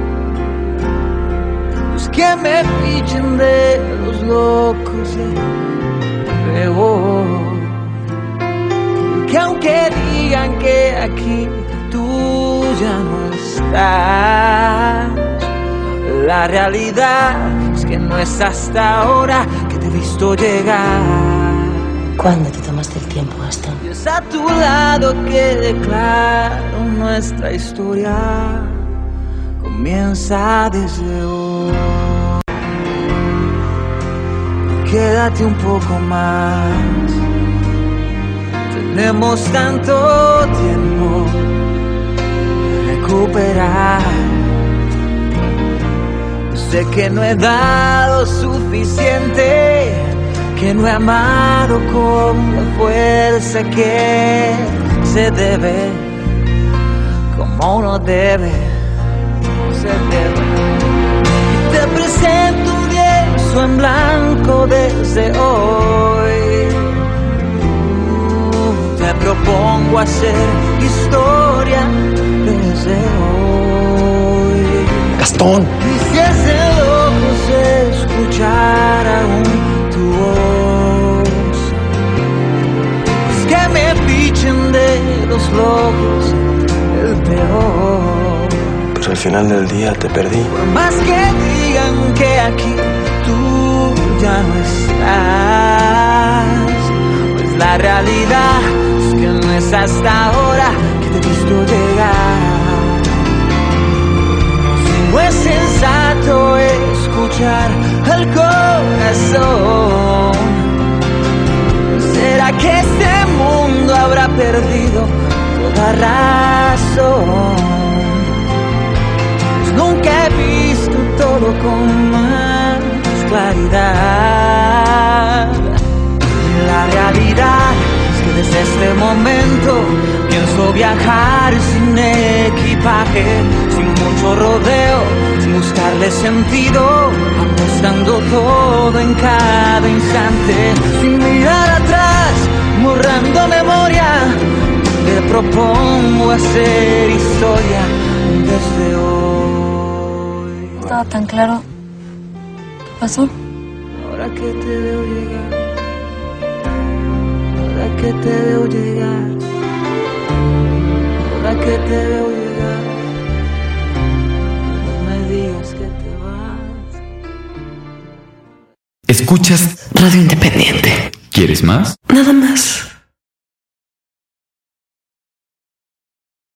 S8: pues que me fichen de los locos es peor. Que aunque digan que aquí tú ya no estás, la realidad es que no es hasta ahora que te he visto llegar.
S9: ¿Cuándo te tomaste el tiempo, Gastón?
S8: Y es a tu lado que declaro nuestra historia. Comienza desde hoy. Quédate un poco más. Tenemos tanto tiempo de recuperar. Sé que no he dado suficiente, que no he amado con la fuerza que se debe, como uno debe, se debe. Y te presento un lienzo en blanco desde hoy. Uh, te propongo hacer historia desde hoy.
S4: Gastón.
S8: Y si es de locos escuchar aún tu voz, es que me pichen de los locos el peor.
S10: Pero al final del día te perdí.
S8: Por más que digan que aquí tú ya no estás, pues la realidad es que no es hasta ahora que te he visto llegar. No es sensato escuchar al corazón. ¿Será que este mundo habrá perdido toda razón? Pues nunca he visto todo con más claridad. Y la realidad es que desde este momento pienso viajar sin equipaje, sin mucho rodeo, sin buscarle sentido, apostando todo en cada instante, sin mirar atrás, borrando memoria. Te propongo hacer historia desde hoy.
S9: Estaba tan claro. ¿Qué pasó?
S8: Ahora que te veo llegar, ahora que te veo llegar, ahora que te veo llegar, no me digas que te vas.
S4: Escuchas Radio Independiente. ¿Quieres más?
S2: Nada más.